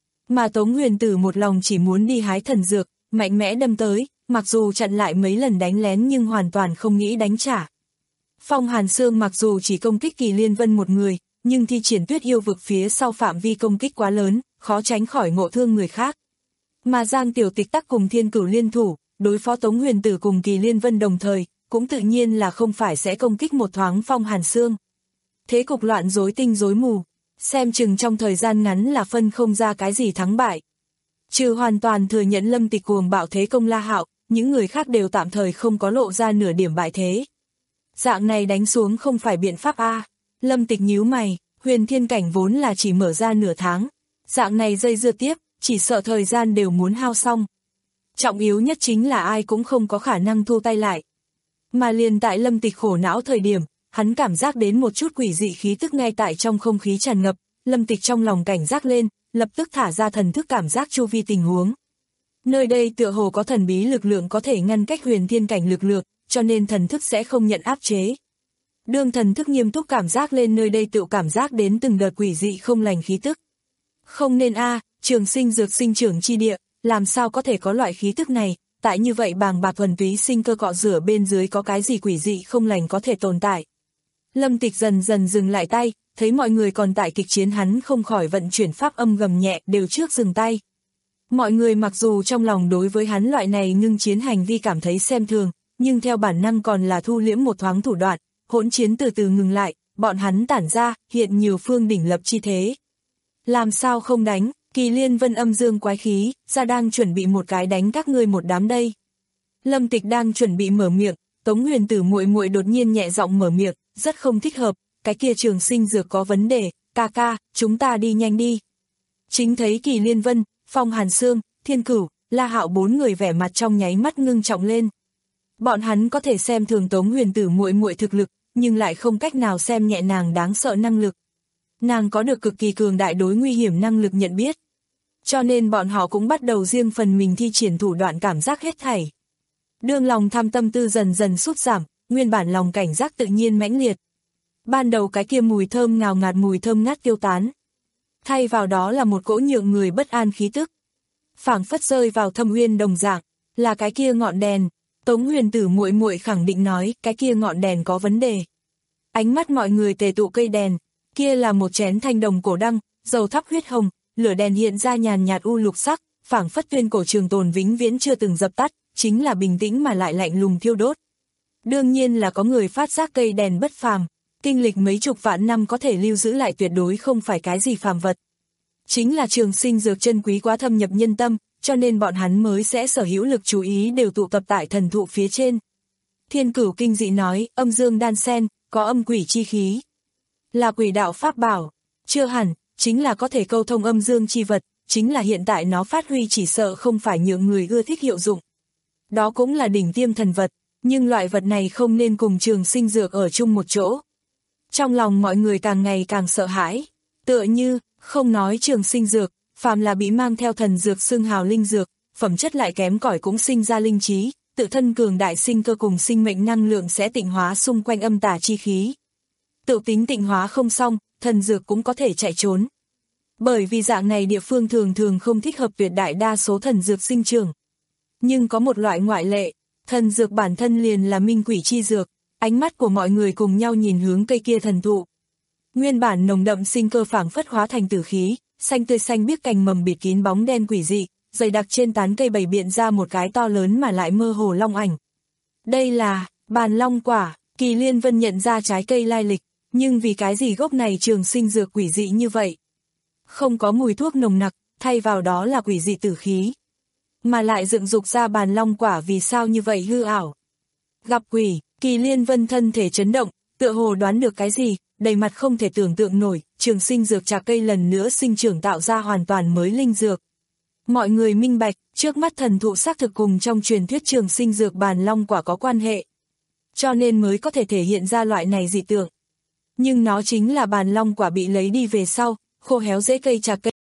Mà Tống Huyền Tử một lòng chỉ muốn đi hái thần dược, mạnh mẽ đâm tới, mặc dù chặn lại mấy lần đánh lén nhưng hoàn toàn không nghĩ đánh trả. Phong Hàn Sương mặc dù chỉ công kích Kỳ Liên Vân một người, nhưng thi triển Tuyết Yêu vực phía sau phạm vi công kích quá lớn, khó tránh khỏi ngộ thương người khác. Mà Giang Tiểu Tịch tắc cùng Thiên Cửu liên thủ, đối phó Tống Huyền Tử cùng Kỳ Liên Vân đồng thời, cũng tự nhiên là không phải sẽ công kích một thoáng Phong Hàn Sương. Thế cục loạn rối tinh rối mù, xem chừng trong thời gian ngắn là phân không ra cái gì thắng bại. Trừ hoàn toàn thừa nhận Lâm Tịch cuồng bạo thế công La Hạo, những người khác đều tạm thời không có lộ ra nửa điểm bại thế. Dạng này đánh xuống không phải biện pháp a. Lâm Tịch nhíu mày, huyền thiên cảnh vốn là chỉ mở ra nửa tháng. Dạng này dây dưa tiếp, chỉ sợ thời gian đều muốn hao xong. Trọng yếu nhất chính là ai cũng không có khả năng thu tay lại. Mà liền tại Lâm Tịch khổ não thời điểm, hắn cảm giác đến một chút quỷ dị khí tức ngay tại trong không khí tràn ngập, Lâm Tịch trong lòng cảnh giác lên, lập tức thả ra thần thức cảm giác chu vi tình huống. Nơi đây tựa hồ có thần bí lực lượng có thể ngăn cách huyền thiên cảnh lực lượng, cho nên thần thức sẽ không nhận áp chế. Đương thần thức nghiêm túc cảm giác lên nơi đây tự cảm giác đến từng đợt quỷ dị không lành khí tức. Không nên a, Trường Sinh dược sinh trưởng chi địa, làm sao có thể có loại khí tức này, tại như vậy bàng bạc thuần túy sinh cơ cọ rửa bên dưới có cái gì quỷ dị không lành có thể tồn tại. Lâm Tịch dần dần dừng lại tay, thấy mọi người còn tại kịch chiến hắn không khỏi vận chuyển pháp âm gầm nhẹ đều trước dừng tay. Mọi người mặc dù trong lòng đối với hắn loại này ngưng chiến hành vi cảm thấy xem thường, nhưng theo bản năng còn là thu liễm một thoáng thủ đoạn, hỗn chiến từ từ ngừng lại, bọn hắn tản ra, hiện nhiều phương đỉnh lập chi thế. Làm sao không đánh, Kỳ Liên Vân âm dương quái khí, ra đang chuẩn bị một cái đánh các ngươi một đám đây. Lâm Tịch đang chuẩn bị mở miệng, Tống Huyền Tử muội muội đột nhiên nhẹ giọng mở miệng, rất không thích hợp, cái kia Trường Sinh dược có vấn đề, ca ca, chúng ta đi nhanh đi. Chính thấy Kỳ Liên Vân, Phong Hàn Sương, Thiên Cửu, La Hạo bốn người vẻ mặt trong nháy mắt ngưng trọng lên. Bọn hắn có thể xem thường Tống Huyền Tử muội muội thực lực, nhưng lại không cách nào xem nhẹ nàng đáng sợ năng lực. Nàng có được cực kỳ cường đại đối nguy hiểm năng lực nhận biết. Cho nên bọn họ cũng bắt đầu riêng phần mình thi triển thủ đoạn cảm giác hết thảy. Đương lòng tham tâm tư dần dần sút giảm, nguyên bản lòng cảnh giác tự nhiên mãnh liệt. Ban đầu cái kia mùi thơm ngào ngạt mùi thơm ngát tiêu tán. Thay vào đó là một cỗ nhượng người bất an khí tức. Phảng phất rơi vào thâm uyên đồng dạng, là cái kia ngọn đèn. Tống Huyền Tử muội muội khẳng định nói, cái kia ngọn đèn có vấn đề. Ánh mắt mọi người tề tụ cây đèn, kia là một chén thanh đồng cổ đăng, dầu thắp huyết hồng, lửa đèn hiện ra nhàn nhạt u lục sắc, phảng phất tuyên cổ trường tồn vĩnh viễn chưa từng dập tắt, chính là bình tĩnh mà lại lạnh lùng thiêu đốt. Đương nhiên là có người phát giác cây đèn bất phàm, kinh lịch mấy chục vạn năm có thể lưu giữ lại tuyệt đối không phải cái gì phàm vật. Chính là Trường Sinh dược chân quý quá thâm nhập nhân tâm, cho nên bọn hắn mới sẽ sở hữu lực chú ý đều tụ tập tại thần thụ phía trên. Thiên Cửu kinh dị nói, âm dương đan sen, có âm quỷ chi khí. Là quỷ đạo pháp bảo, chưa hẳn, chính là có thể câu thông âm dương chi vật, chính là hiện tại nó phát huy chỉ sợ không phải nhượng người ưa thích hiệu dụng. Đó cũng là đỉnh tiêm thần vật, nhưng loại vật này không nên cùng Trường Sinh dược ở chung một chỗ. Trong lòng mọi người càng ngày càng sợ hãi, tựa như, không nói Trường Sinh dược, phàm là bị mang theo thần dược xưng hào linh dược, phẩm chất lại kém cỏi cũng sinh ra linh trí, tự thân cường đại sinh cơ cùng sinh mệnh năng lượng sẽ tịnh hóa xung quanh âm tà chi khí. Tự tính tịnh hóa không xong, thần dược cũng có thể chạy trốn. Bởi vì dạng này địa phương thường thường không thích hợp tuyệt đại đa số thần dược sinh trưởng. Nhưng có một loại ngoại lệ, thần dược bản thân liền là minh quỷ chi dược, ánh mắt của mọi người cùng nhau nhìn hướng cây kia thần thụ. Nguyên bản nồng đậm sinh cơ phảng phất hóa thành tử khí, xanh tươi xanh biếc cành mầm bịt kín bóng đen quỷ dị, dày đặc trên tán cây bày biện ra một cái to lớn mà lại mơ hồ long ảnh. Đây là bàn long quả, Kỳ Liên Vân nhận ra trái cây lai lịch, nhưng vì cái gì gốc này Trường Sinh dược quỷ dị như vậy? Không có mùi thuốc nồng nặc, thay vào đó là quỷ dị tử khí. Mà lại dựng dục ra bàn long quả vì sao như vậy hư ảo? Gặp quỷ, Kỳ Liên Vân thân thể chấn động, tựa hồ đoán được cái gì, đầy mặt không thể tưởng tượng nổi, Trường Sinh dược trà cây lần nữa sinh trưởng tạo ra hoàn toàn mới linh dược. Mọi người minh bạch, trước mắt thần thụ xác thực cùng trong truyền thuyết Trường Sinh dược bàn long quả có quan hệ. Cho nên mới có thể thể hiện ra loại này dị tượng. Nhưng nó chính là bàn long quả bị lấy đi về sau, khô héo rễ cây trà cây.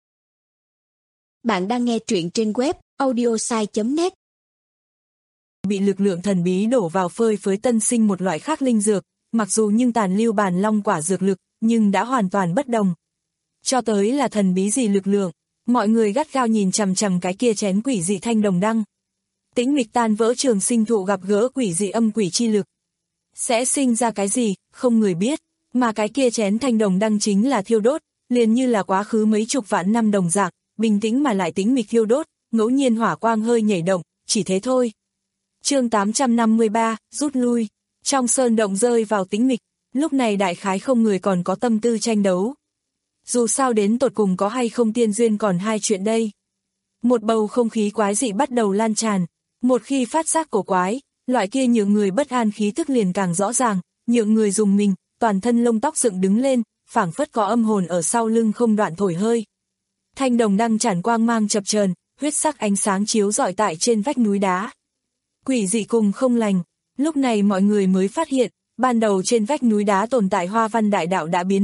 Bạn đang nghe truyện trên web audiosai chấm net. Bị lực lượng thần bí đổ vào phơi phới tân sinh một loại khác linh dược, mặc dù nhưng tàn lưu bàn long quả dược lực, nhưng đã hoàn toàn bất đồng. Cho tới là thần bí gì lực lượng, mọi người gắt gao nhìn chằm chằm cái kia chén quỷ dị thanh đồng đăng. Tĩnh mịch tan vỡ Trường Sinh thụ gặp gỡ quỷ dị âm quỷ chi lực. Sẽ sinh ra cái gì, không người biết, mà cái kia chén thanh đồng đăng chính là thiêu đốt, liền như là quá khứ mấy chục vạn năm đồng dạng, bình tĩnh mà lại tĩnh mịch thiêu đốt, ngẫu nhiên hỏa quang hơi nhảy động, chỉ thế thôi. Chương tám trăm năm mươi ba, rút lui, trong sơn động rơi vào tĩnh mịch, lúc này đại khái không người còn có tâm tư tranh đấu. Dù sao đến tột cùng có hay không tiên duyên còn hai chuyện đây. Một bầu không khí quái dị bắt đầu lan tràn, một khi phát giác cổ quái, loại kia nhượng người bất an khí tức liền càng rõ ràng, nhượng người dùng mình, toàn thân lông tóc dựng đứng lên, phảng phất có âm hồn ở sau lưng không đoạn thổi hơi. Thanh đồng đăng tràn quang mang chập chờn, huyết sắc ánh sáng chiếu rọi tại trên vách núi đá. Quỷ dị cùng không lành, lúc này mọi người mới phát hiện, ban đầu trên vách núi đá tồn tại hoa văn đại đạo đã biến mất,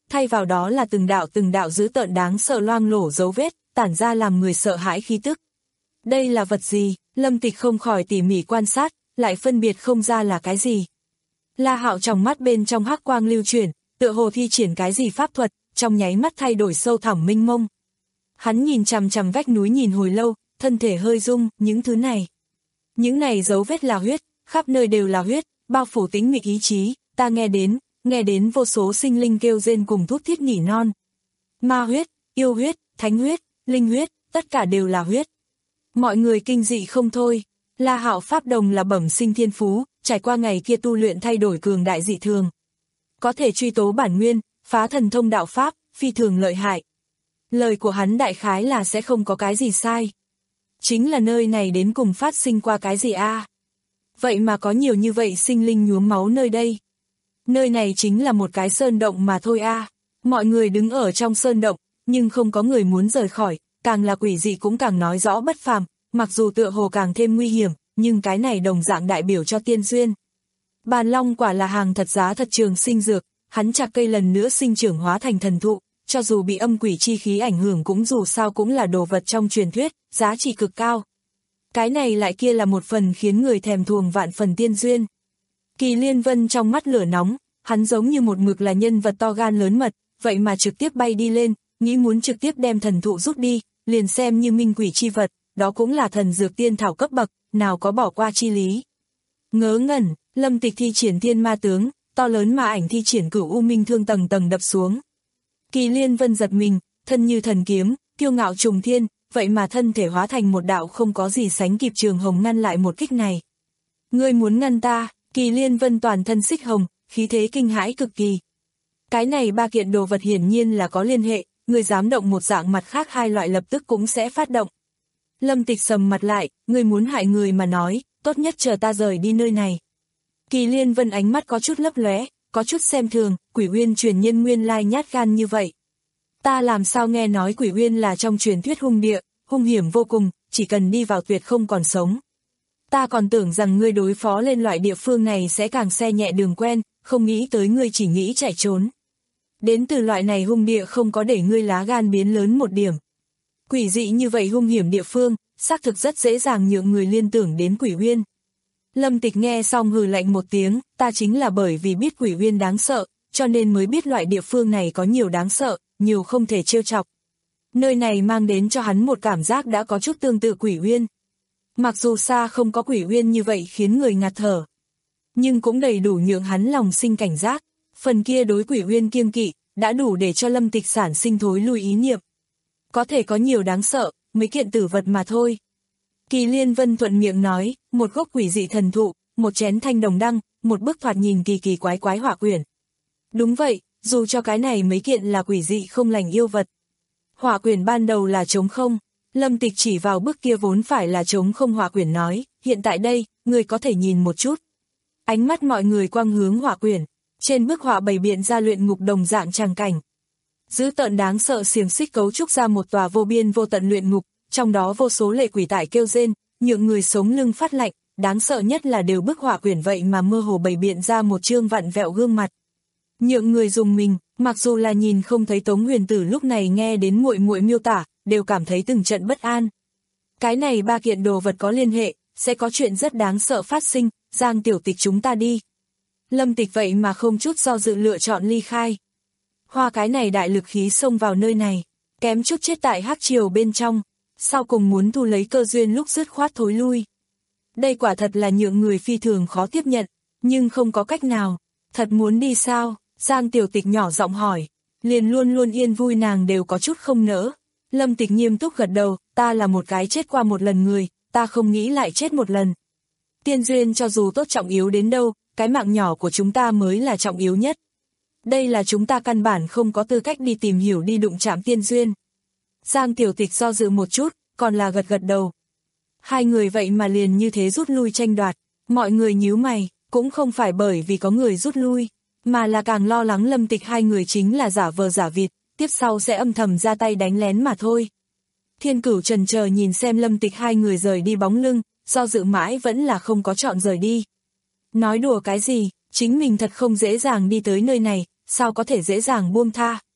thay vào đó là từng đạo từng đạo dữ tợn đáng sợ loang lổ dấu vết, tản ra làm người sợ hãi khí tức. Đây là vật gì? Lâm Tịch không khỏi tỉ mỉ quan sát, lại phân biệt không ra là cái gì. La Hạo trong mắt bên trong hắc quang lưu chuyển, tựa hồ thi triển cái gì pháp thuật, trong nháy mắt thay đổi sâu thẳm mênh mông. Hắn nhìn chằm chằm vách núi nhìn hồi lâu, thân thể hơi rung, những thứ này. Những này dấu vết là huyết, khắp nơi đều là huyết, bao phủ tĩnh mịch ý chí, ta nghe đến, nghe đến vô số sinh linh kêu rên cùng thút thít nỉ non. Ma huyết, yêu huyết, thánh huyết, linh huyết, tất cả đều là huyết. Mọi người kinh dị không thôi. La Hạo pháp đồng là bẩm sinh thiên phú, trải qua ngày kia tu luyện thay đổi cường đại dị thường. Có thể truy tố bản nguyên, phá thần thông đạo pháp, phi thường lợi hại. Lời của hắn đại khái là sẽ không có cái gì sai. Chính là nơi này đến cùng phát sinh qua cái gì a? À? Vậy mà có nhiều như vậy sinh linh nhuốm máu nơi đây. Nơi này chính là một cái sơn động mà thôi a. À. Mọi người đứng ở trong sơn động, nhưng không có người muốn rời khỏi, càng là quỷ dị cũng càng nói rõ bất phàm, mặc dù tựa hồ càng thêm nguy hiểm, nhưng cái này đồng dạng đại biểu cho tiên duyên. Bàn long quả là hàng thật giá thật trường sinh dược, hắn chặt cây lần nữa sinh trưởng hóa thành thần thụ, cho dù bị âm quỷ chi khí ảnh hưởng cũng dù sao cũng là đồ vật trong truyền thuyết, giá trị cực cao. Cái này lại kia là một phần khiến người thèm thuồng vạn phần tiên duyên. Kỳ Liên Vân trong mắt lửa nóng, hắn giống như một mực là nhân vật to gan lớn mật, vậy mà trực tiếp bay đi lên, nghĩ muốn trực tiếp đem thần thụ rút đi, liền xem như minh quỷ chi vật, đó cũng là thần dược tiên thảo cấp bậc, nào có bỏ qua chi lý. Ngớ ngẩn, Lâm Tịch thi triển thiên ma tướng, to lớn mà ảnh thi triển cửu u minh thương tầng tầng đập xuống. Kỳ Liên Vân giật mình, thân như thần kiếm, kiêu ngạo trùng thiên, vậy mà thân thể hóa thành một đạo không có gì sánh kịp trường hồng ngăn lại một kích này. Ngươi muốn ngăn ta? Kỳ Liên Vân toàn thân xích hồng, khí thế kinh hãi cực kỳ. Cái này ba kiện đồ vật hiển nhiên là có liên hệ, người dám động một dạng mặt khác hai loại lập tức cũng sẽ phát động. Lâm Tịch sầm mặt lại, ngươi muốn hại người mà nói, tốt nhất chờ ta rời đi nơi này. Kỳ Liên Vân ánh mắt có chút lấp lóe, có chút xem thường, Quỷ Uyên truyền nhân nguyên lai nhát gan như vậy. Ta làm sao nghe nói Quỷ Uyên là trong truyền thuyết hung địa, hung hiểm vô cùng, chỉ cần đi vào tuyệt không còn sống. Ta còn tưởng rằng ngươi đối phó lên loại địa phương này sẽ càng xe nhẹ đường quen, không nghĩ tới ngươi chỉ nghĩ chạy trốn. Đến từ loại này hung địa không có để ngươi lá gan biến lớn một điểm. Quỷ dị như vậy hung hiểm địa phương, xác thực rất dễ dàng nhượng người liên tưởng đến Quỷ Uyên. Lâm Tịch nghe xong hừ lạnh một tiếng, ta chính là bởi vì biết Quỷ Uyên đáng sợ, cho nên mới biết loại địa phương này có nhiều đáng sợ, nhiều không thể trêu chọc. Nơi này mang đến cho hắn một cảm giác đã có chút tương tự Quỷ Uyên. Mặc dù xa không có Quỷ Uyên như vậy khiến người ngạt thở, nhưng cũng đầy đủ nhượng hắn lòng sinh cảnh giác. Phần kia đối Quỷ Uyên kiêng kỵ, đã đủ để cho Lâm Tịch sản sinh thối lui ý niệm. Có thể có nhiều đáng sợ, mấy kiện tử vật mà thôi. Kỳ Liên Vân thuận miệng nói, một gốc quỷ dị thần thụ, một chén thanh đồng đăng, một bức thoạt nhìn kỳ kỳ quái quái hỏa quyển. Đúng vậy, dù cho cái này mấy kiện là quỷ dị không lành yêu vật. Hỏa quyển ban đầu là trống không, Lâm Tịch chỉ vào bức kia vốn phải là trống không hỏa quyển nói, hiện tại đây, người có thể nhìn một chút. Ánh mắt mọi người quang hướng hỏa quyển, trên bức họa bày biện ra luyện ngục đồng dạng tràng cảnh. Dữ tợn đáng sợ xiềng xích cấu trúc ra một tòa vô biên vô tận luyện ngục, trong đó vô số lệ quỷ tại kêu rên, nhượng người sống lưng phát lạnh, đáng sợ nhất là đều bức họa quyển vậy mà mơ hồ bày biện ra một trương vặn vẹo gương mặt. Nhượng người dùng mình, mặc dù là nhìn không thấy Tống Huyền Tử lúc này nghe đến muội muội miêu tả, đều cảm thấy từng trận bất an. Cái này ba kiện đồ vật có liên hệ, sẽ có chuyện rất đáng sợ phát sinh, Giang tiểu tịch chúng ta đi. Lâm Tịch vậy mà không chút do dự lựa chọn ly khai. Hoa cái này đại lực khí xông vào nơi này, kém chút chết tại hắc triều bên trong, sau cùng muốn thu lấy cơ duyên lúc dứt khoát thối lui. Đây quả thật là nhượng người phi thường khó tiếp nhận, nhưng không có cách nào. Thật muốn đi sao? Giang tiểu tịch nhỏ giọng hỏi, liền luôn luôn yên vui nàng đều có chút không nỡ. Lâm Tịch nghiêm túc gật đầu, ta là một cái chết qua một lần người, ta không nghĩ lại chết một lần. Tiên duyên cho dù tốt trọng yếu đến đâu, cái mạng nhỏ của chúng ta mới là trọng yếu nhất. Đây là chúng ta căn bản không có tư cách đi tìm hiểu đi đụng chạm tiên duyên. Giang tiểu tịch do dự một chút, còn là gật gật đầu. Hai người vậy mà liền như thế rút lui tranh đoạt, mọi người nhíu mày, cũng không phải bởi vì có người rút lui, mà là càng lo lắng Lâm Tịch hai người chính là giả vờ giả vịt, tiếp sau sẽ âm thầm ra tay đánh lén mà thôi. Thiên Cửu trần chờ nhìn xem Lâm Tịch hai người rời đi bóng lưng, do dự mãi vẫn là không có chọn rời đi. Nói đùa cái gì, chính mình thật không dễ dàng đi tới nơi này, sao có thể dễ dàng buông tha.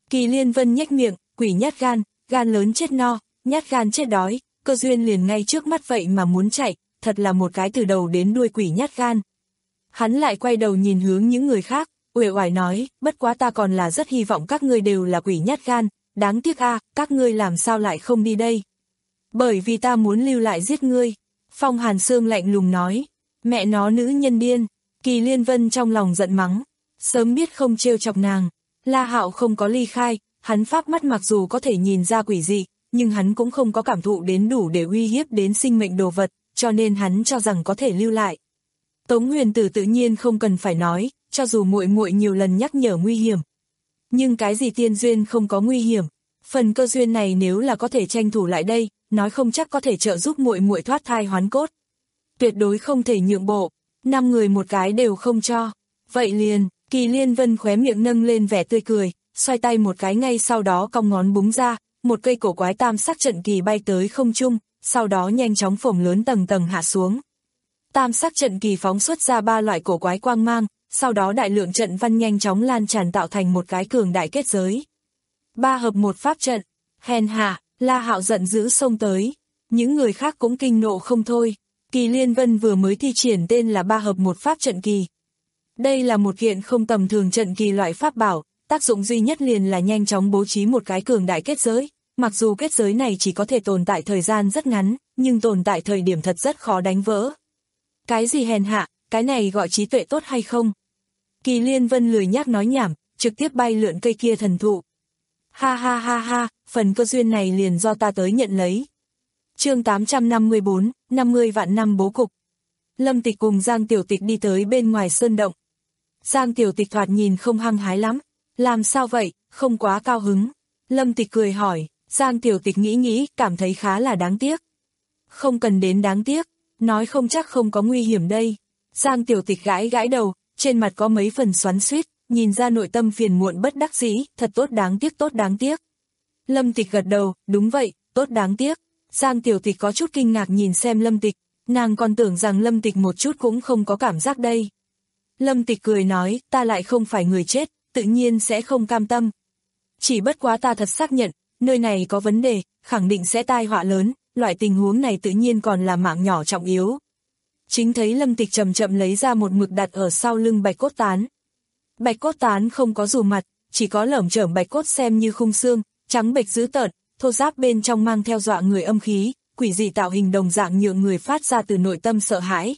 Kỳ Liên Vân nhếch miệng, quỷ nhát gan, gan lớn chết no, nhát gan chết đói, cơ duyên liền ngay trước mắt vậy mà muốn chạy, thật là một cái từ đầu đến đuôi quỷ nhát gan. Hắn lại quay đầu nhìn hướng những người khác, uể oải nói, bất quá ta còn là rất hy vọng các ngươi đều là quỷ nhát gan, đáng tiếc a, các ngươi làm sao lại không đi đây? Bởi vì ta muốn lưu lại giết ngươi. Phong Hàn Sương lạnh lùng nói, mẹ nó nữ nhân điên. Kỳ Liên Vân trong lòng giận mắng, sớm biết không trêu chọc nàng. La Hạo không có ly khai, hắn pháp mắt mặc dù có thể nhìn ra quỷ dị, nhưng hắn cũng không có cảm thụ đến đủ để uy hiếp đến sinh mệnh đồ vật, cho nên hắn cho rằng có thể lưu lại. Tống Huyền Tử tự nhiên không cần phải nói, cho dù muội muội nhiều lần nhắc nhở nguy hiểm. Nhưng cái gì tiên duyên không có nguy hiểm, phần cơ duyên này nếu là có thể tranh thủ lại đây, nói không chắc có thể trợ giúp muội muội thoát thai hoán cốt. Tuyệt đối không thể nhượng bộ, năm người một cái đều không cho. Vậy liền, Kỳ Liên Vân khóe miệng nâng lên vẻ tươi cười, xoay tay một cái ngay sau đó cong ngón búng ra, một cây cổ quái tam sắc trận kỳ bay tới không trung, sau đó nhanh chóng phồng lớn tầng tầng hạ xuống. Tam sắc trận kỳ phóng xuất ra ba loại cổ quái quang mang, sau đó đại lượng trận văn nhanh chóng lan tràn tạo thành một cái cường đại kết giới. Ba hợp một pháp trận, hèn hạ, La Hạo giận dữ xông tới, những người khác cũng kinh nộ không thôi. Kỳ Liên Vân vừa mới thi triển tên là ba hợp một pháp trận kỳ. Đây là một kiện không tầm thường trận kỳ loại pháp bảo, tác dụng duy nhất liền là nhanh chóng bố trí một cái cường đại kết giới. Mặc dù kết giới này chỉ có thể tồn tại thời gian rất ngắn, nhưng tồn tại thời điểm thật rất khó đánh vỡ. Cái gì hèn hạ, cái này gọi trí tuệ tốt hay không? Kỳ Liên Vân lười nhác nói nhảm, trực tiếp bay lượn cây kia thần thụ. Ha ha ha ha, phần cơ duyên này liền do ta tới nhận lấy. Chương tám trăm năm mươi bốn, năm mươi vạn năm bố cục. Lâm Tịch cùng Giang Tiểu Tịch đi tới bên ngoài sơn động. Giang Tiểu Tịch thoạt nhìn không hăng hái lắm. Làm sao vậy, không quá cao hứng. Lâm Tịch cười hỏi, Giang Tiểu Tịch nghĩ nghĩ, cảm thấy khá là đáng tiếc. Không cần đến đáng tiếc, nói không chắc không có nguy hiểm đây. Giang Tiểu Tịch gãi gãi đầu, trên mặt có mấy phần xoắn xuýt, nhìn ra nội tâm phiền muộn bất đắc dĩ, thật tốt đáng tiếc tốt đáng tiếc. Lâm Tịch gật đầu, đúng vậy, tốt đáng tiếc. Giang Tiểu Tịch có chút kinh ngạc nhìn xem Lâm Tịch, nàng còn tưởng rằng Lâm Tịch một chút cũng không có cảm giác đây. Lâm Tịch cười nói, ta lại không phải người chết, tự nhiên sẽ không cam tâm. Chỉ bất quá ta thật xác nhận, nơi này có vấn đề, khẳng định sẽ tai họa lớn, loại tình huống này tự nhiên còn là mạng nhỏ trọng yếu. Chính thấy Lâm Tịch chậm chậm lấy ra một mực đặt ở sau lưng bạch cốt tán. Bạch cốt tán không có dù mặt, chỉ có lởm chởm bạch cốt xem như khung xương, trắng bệch dữ tợn, thô ráp bên trong mang theo dọa người âm khí, quỷ dị tạo hình đồng dạng nhượng người phát ra từ nội tâm sợ hãi.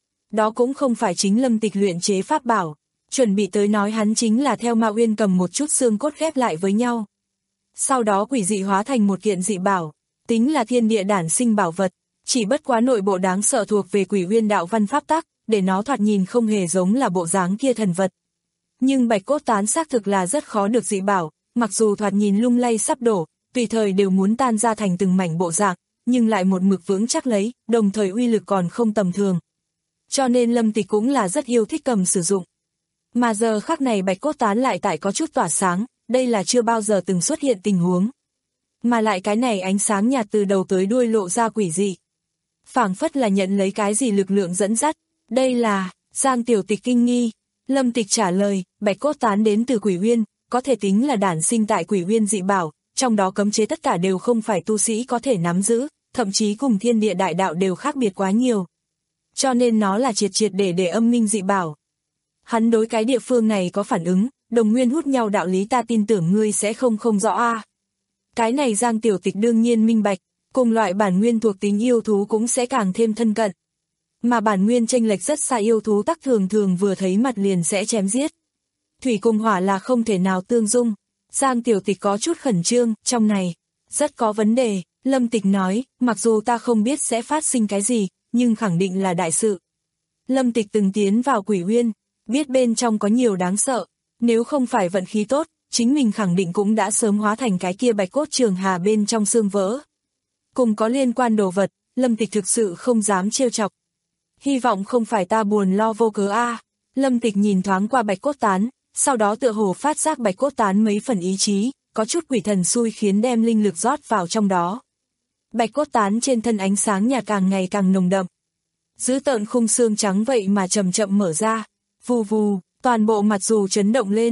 Đó cũng không phải chính Lâm Tịch luyện chế pháp bảo, chuẩn bị tới nói hắn chính là theo Ma Uyên cầm một chút xương cốt ghép lại với nhau. Sau đó quỷ dị hóa thành một kiện dị bảo, tính là thiên địa đản sinh bảo vật, chỉ bất quá nội bộ đáng sợ thuộc về Quỷ Uyên đạo văn pháp tắc, để nó thoạt nhìn không hề giống là bộ dáng kia thần vật. Nhưng bạch cốt tán xác thực là rất khó được dị bảo, mặc dù thoạt nhìn lung lay sắp đổ, tùy thời đều muốn tan ra thành từng mảnh bộ dạng, nhưng lại một mực vững chắc lấy, đồng thời uy lực còn không tầm thường. Cho nên Lâm Tịch cũng là rất yêu thích cầm sử dụng. Mà giờ khắc này bạch cốt tán lại tại có chút tỏa sáng, đây là chưa bao giờ từng xuất hiện tình huống. Mà lại cái này ánh sáng nhạt từ đầu tới đuôi lộ ra quỷ dị. Phảng phất là nhận lấy cái gì lực lượng dẫn dắt, đây là, Giang Tiểu Tịch kinh nghi. Lâm Tịch trả lời, bạch cốt tán đến từ Quỷ Uyên, có thể tính là đản sinh tại Quỷ Uyên dị bảo, trong đó cấm chế tất cả đều không phải tu sĩ có thể nắm giữ, thậm chí cùng thiên địa đại đạo đều khác biệt quá nhiều. Cho nên nó là triệt triệt để để âm minh dị bảo. Hắn đối cái địa phương này có phản ứng, đồng nguyên hút nhau đạo lý ta tin tưởng ngươi sẽ không không rõ a. À. Cái này Giang Tiểu Tịch đương nhiên minh bạch, cùng loại bản nguyên thuộc tính yêu thú cũng sẽ càng thêm thân cận. Mà bản nguyên chênh lệch rất xa yêu thú tắc thường thường vừa thấy mặt liền sẽ chém giết. Thủy cùng hỏa là không thể nào tương dung. Giang Tiểu Tịch có chút khẩn trương, trong này, rất có vấn đề. Lâm Tịch nói, mặc dù ta không biết sẽ phát sinh cái gì, nhưng khẳng định là đại sự. Lâm Tịch từng tiến vào Quỷ Uyên, biết bên trong có nhiều đáng sợ, nếu không phải vận khí tốt, chính mình khẳng định cũng đã sớm hóa thành cái kia bạch cốt trường hà bên trong xương vỡ. Cùng có liên quan đồ vật, Lâm Tịch thực sự không dám trêu chọc. Hy vọng không phải ta buồn lo vô cớ a. À. Lâm Tịch nhìn thoáng qua bạch cốt tán, sau đó tựa hồ phát giác bạch cốt tán mấy phần ý chí, có chút quỷ thần xui khiến đem linh lực rót vào trong đó. Bạch cốt tán trên thân ánh sáng nhạt càng ngày càng nồng đậm. Dữ tợn khung xương trắng vậy mà chậm chậm mở ra, vù vù, toàn bộ mặt dù chấn động lên,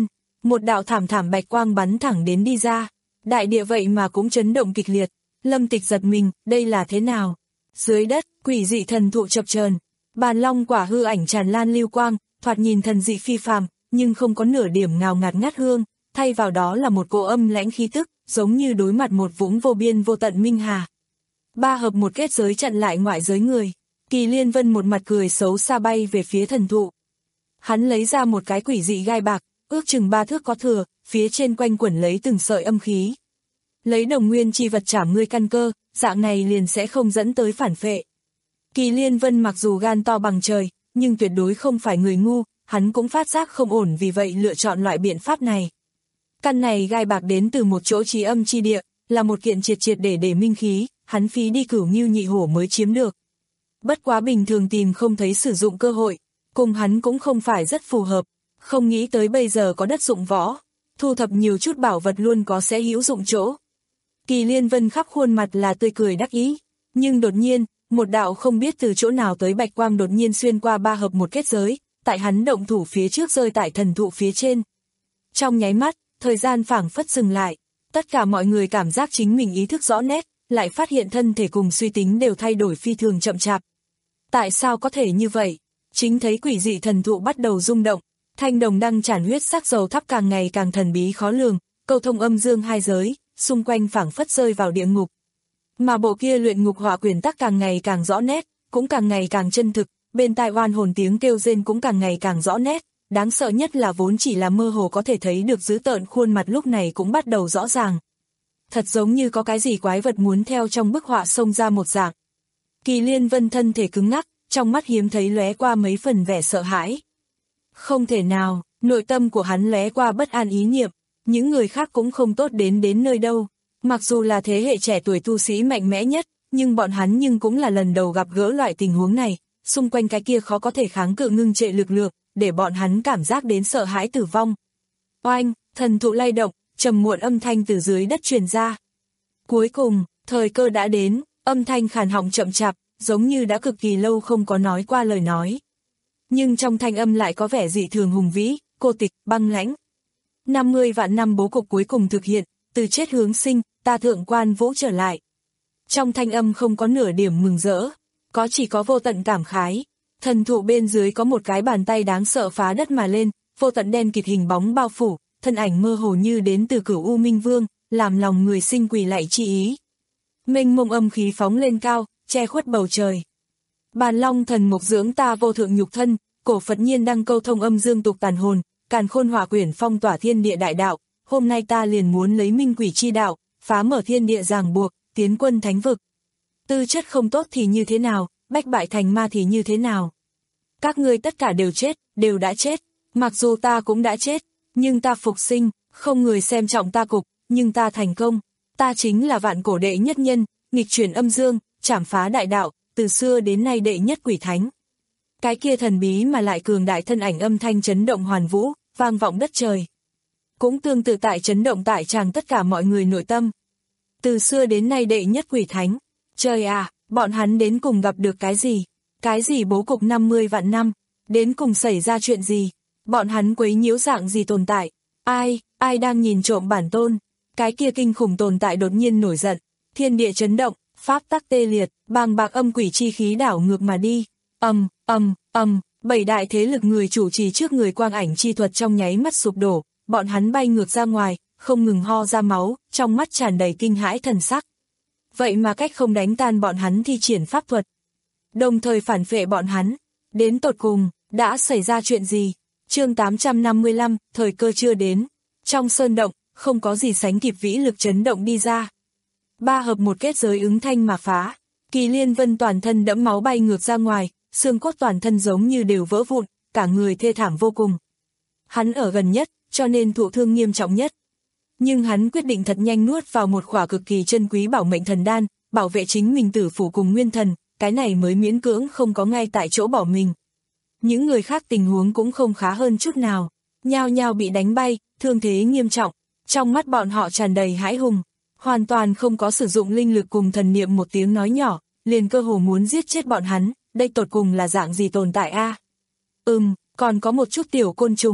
một đạo thảm thảm bạch quang bắn thẳng đến đi ra. Đại địa vậy mà cũng chấn động kịch liệt. Lâm Tịch giật mình, đây là thế nào? Dưới đất, quỷ dị thần thụ chập chờn, bàn long quả hư ảnh tràn lan lưu quang, thoạt nhìn thần dị phi phàm, nhưng không có nửa điểm ngào ngạt ngát hương, thay vào đó là một cỗ âm lãnh khí tức, giống như đối mặt một vũng vô biên vô tận minh hà. Ba hợp một kết giới chặn lại ngoại giới người. Kỳ Liên Vân một mặt cười xấu xa bay về phía thần thụ. Hắn lấy ra một cái quỷ dị gai bạc, ước chừng ba thước có thừa, phía trên quanh quẩn lấy từng sợi âm khí. Lấy đồng nguyên chi vật trảm ngươi căn cơ, dạng này liền sẽ không dẫn tới phản phệ. Kỳ Liên Vân mặc dù gan to bằng trời, nhưng tuyệt đối không phải người ngu, hắn cũng phát giác không ổn, vì vậy lựa chọn loại biện pháp này. Căn này gai bạc đến từ một chỗ trí âm chi địa, là một kiện triệt triệt để để minh khí, hắn phí đi cửu ngưu nhị hổ mới chiếm được. Bất quá bình thường tìm không thấy sử dụng cơ hội, cùng hắn cũng không phải rất phù hợp, không nghĩ tới bây giờ có đất dụng võ, thu thập nhiều chút bảo vật luôn có sẽ hữu dụng chỗ. Kỳ Liên Vân khắp khuôn mặt là tươi cười đắc ý, nhưng đột nhiên, một đạo không biết từ chỗ nào tới bạch quang đột nhiên xuyên qua ba hợp một kết giới, tại hắn động thủ phía trước rơi tại thần thụ phía trên. Trong nháy mắt, thời gian phảng phất dừng lại, tất cả mọi người cảm giác chính mình ý thức rõ nét, lại phát hiện thân thể cùng suy tính đều thay đổi phi thường chậm chạp. Tại sao có thể như vậy? Chính thấy quỷ dị thần thụ bắt đầu rung động, thanh đồng đăng tràn huyết sắc dầu thắp càng ngày càng thần bí khó lường, câu thông âm dương hai giới, xung quanh phảng phất rơi vào địa ngục. Mà bộ kia luyện ngục hỏa quyền tắc càng ngày càng rõ nét, cũng càng ngày càng chân thực, bên tai oan hồn tiếng kêu rên cũng càng ngày càng rõ nét, đáng sợ nhất là vốn chỉ là mơ hồ có thể thấy được dữ tợn khuôn mặt lúc này cũng bắt đầu rõ ràng. Thật giống như có cái gì quái vật muốn theo trong bức họa xông ra một dạng. Kỳ Liên Vân thân thể cứng ngắc, trong mắt hiếm thấy lóe qua mấy phần vẻ sợ hãi. Không thể nào, nội tâm của hắn lóe qua bất an ý niệm, những người khác cũng không tốt đến đến nơi đâu. Mặc dù là thế hệ trẻ tuổi tu sĩ mạnh mẽ nhất, nhưng bọn hắn nhưng cũng là lần đầu gặp gỡ loại tình huống này, xung quanh cái kia khó có thể kháng cự ngưng trệ lực lượng, để bọn hắn cảm giác đến sợ hãi tử vong. Oanh, thần thụ lay động, trầm muộn âm thanh từ dưới đất truyền ra. Cuối cùng, thời cơ đã đến, âm thanh khàn họng chậm chạp, giống như đã cực kỳ lâu không có nói qua lời nói. Nhưng trong thanh âm lại có vẻ dị thường hùng vĩ, cô tịch, băng lãnh. năm mươi vạn năm bố cục cuối cùng thực hiện, từ chết hướng sinh, ta thượng quan vũ trở lại. Trong thanh âm không có nửa điểm mừng rỡ, có chỉ có vô tận cảm khái. Thần thụ bên dưới có một cái bàn tay đáng sợ phá đất mà lên, vô tận đen kịt hình bóng bao phủ, thân ảnh mơ hồ như đến từ Cửu U Minh Vương, làm lòng người sinh quỳ lạy chi ý. Mênh mông âm khí phóng lên cao, che khuất bầu trời. Bàn long thần mục dưỡng ta vô thượng nhục thân, cổ Phật nhiên đăng câu thông âm dương tục tàn hồn, càn khôn hỏa quyển phong tỏa thiên địa đại đạo, hôm nay ta liền muốn lấy minh quỷ chi đạo, phá mở thiên địa ràng buộc, tiến quân thánh vực. Tư chất không tốt thì như thế nào, bách bại thành ma thì như thế nào? Các ngươi tất cả đều chết, đều đã chết, mặc dù ta cũng đã chết, nhưng ta phục sinh, không người xem trọng ta cục, nhưng ta thành công, ta chính là vạn cổ đệ nhất nhân, nghịch chuyển âm dương, trảm phá đại đạo, từ xưa đến nay đệ nhất quỷ thánh. Cái kia thần bí mà lại cường đại thân ảnh âm thanh chấn động hoàn vũ, vang vọng đất trời. Cũng tương tự tại chấn động tại tràng tất cả mọi người nội tâm. Từ xưa đến nay đệ nhất quỷ thánh, trời à, bọn hắn đến cùng gặp được cái gì? Cái gì bố cục năm mươi vạn năm? Đến cùng xảy ra chuyện gì? Bọn hắn quấy nhiễu dạng gì tồn tại? Ai, ai đang nhìn trộm bản tôn? Cái kia kinh khủng tồn tại đột nhiên nổi giận, thiên địa chấn động, pháp tắc tê liệt, bàng bạc âm quỷ chi khí đảo ngược mà đi. Ầm, ầm, ầm, bảy đại thế lực người chủ trì trước người quang ảnh chi thuật trong nháy mắt sụp đổ, bọn hắn bay ngược ra ngoài, không ngừng ho ra máu, trong mắt tràn đầy kinh hãi thần sắc. Vậy mà cách không đánh tan bọn hắn thi triển pháp thuật, đồng thời phản phệ bọn hắn. Đến tột cùng, đã xảy ra chuyện gì? Chương tám trăm năm mươi lăm, thời cơ chưa đến. Trong sơn động, không có gì sánh kịp vĩ lực chấn động đi ra. Ba hợp một kết giới ứng thanh mà phá. Kỳ Liên Vân toàn thân đẫm máu bay ngược ra ngoài, xương cốt toàn thân giống như đều vỡ vụn, cả người thê thảm vô cùng. Hắn ở gần nhất, cho nên thụ thương nghiêm trọng nhất. Nhưng hắn quyết định thật nhanh nuốt vào một khỏa cực kỳ chân quý bảo mệnh thần đan, bảo vệ chính mình tử phủ cùng nguyên thần, cái này mới miễn cưỡng không có ngay tại chỗ bỏ mình. Những người khác tình huống cũng không khá hơn chút nào, nhao nhao bị đánh bay, thương thế nghiêm trọng, trong mắt bọn họ tràn đầy hãi hùng, hoàn toàn không có sử dụng linh lực cùng thần niệm một tiếng nói nhỏ, liền cơ hồ muốn giết chết bọn hắn, đây tột cùng là dạng gì tồn tại a? À? Ừm, còn có một chút tiểu côn trùng,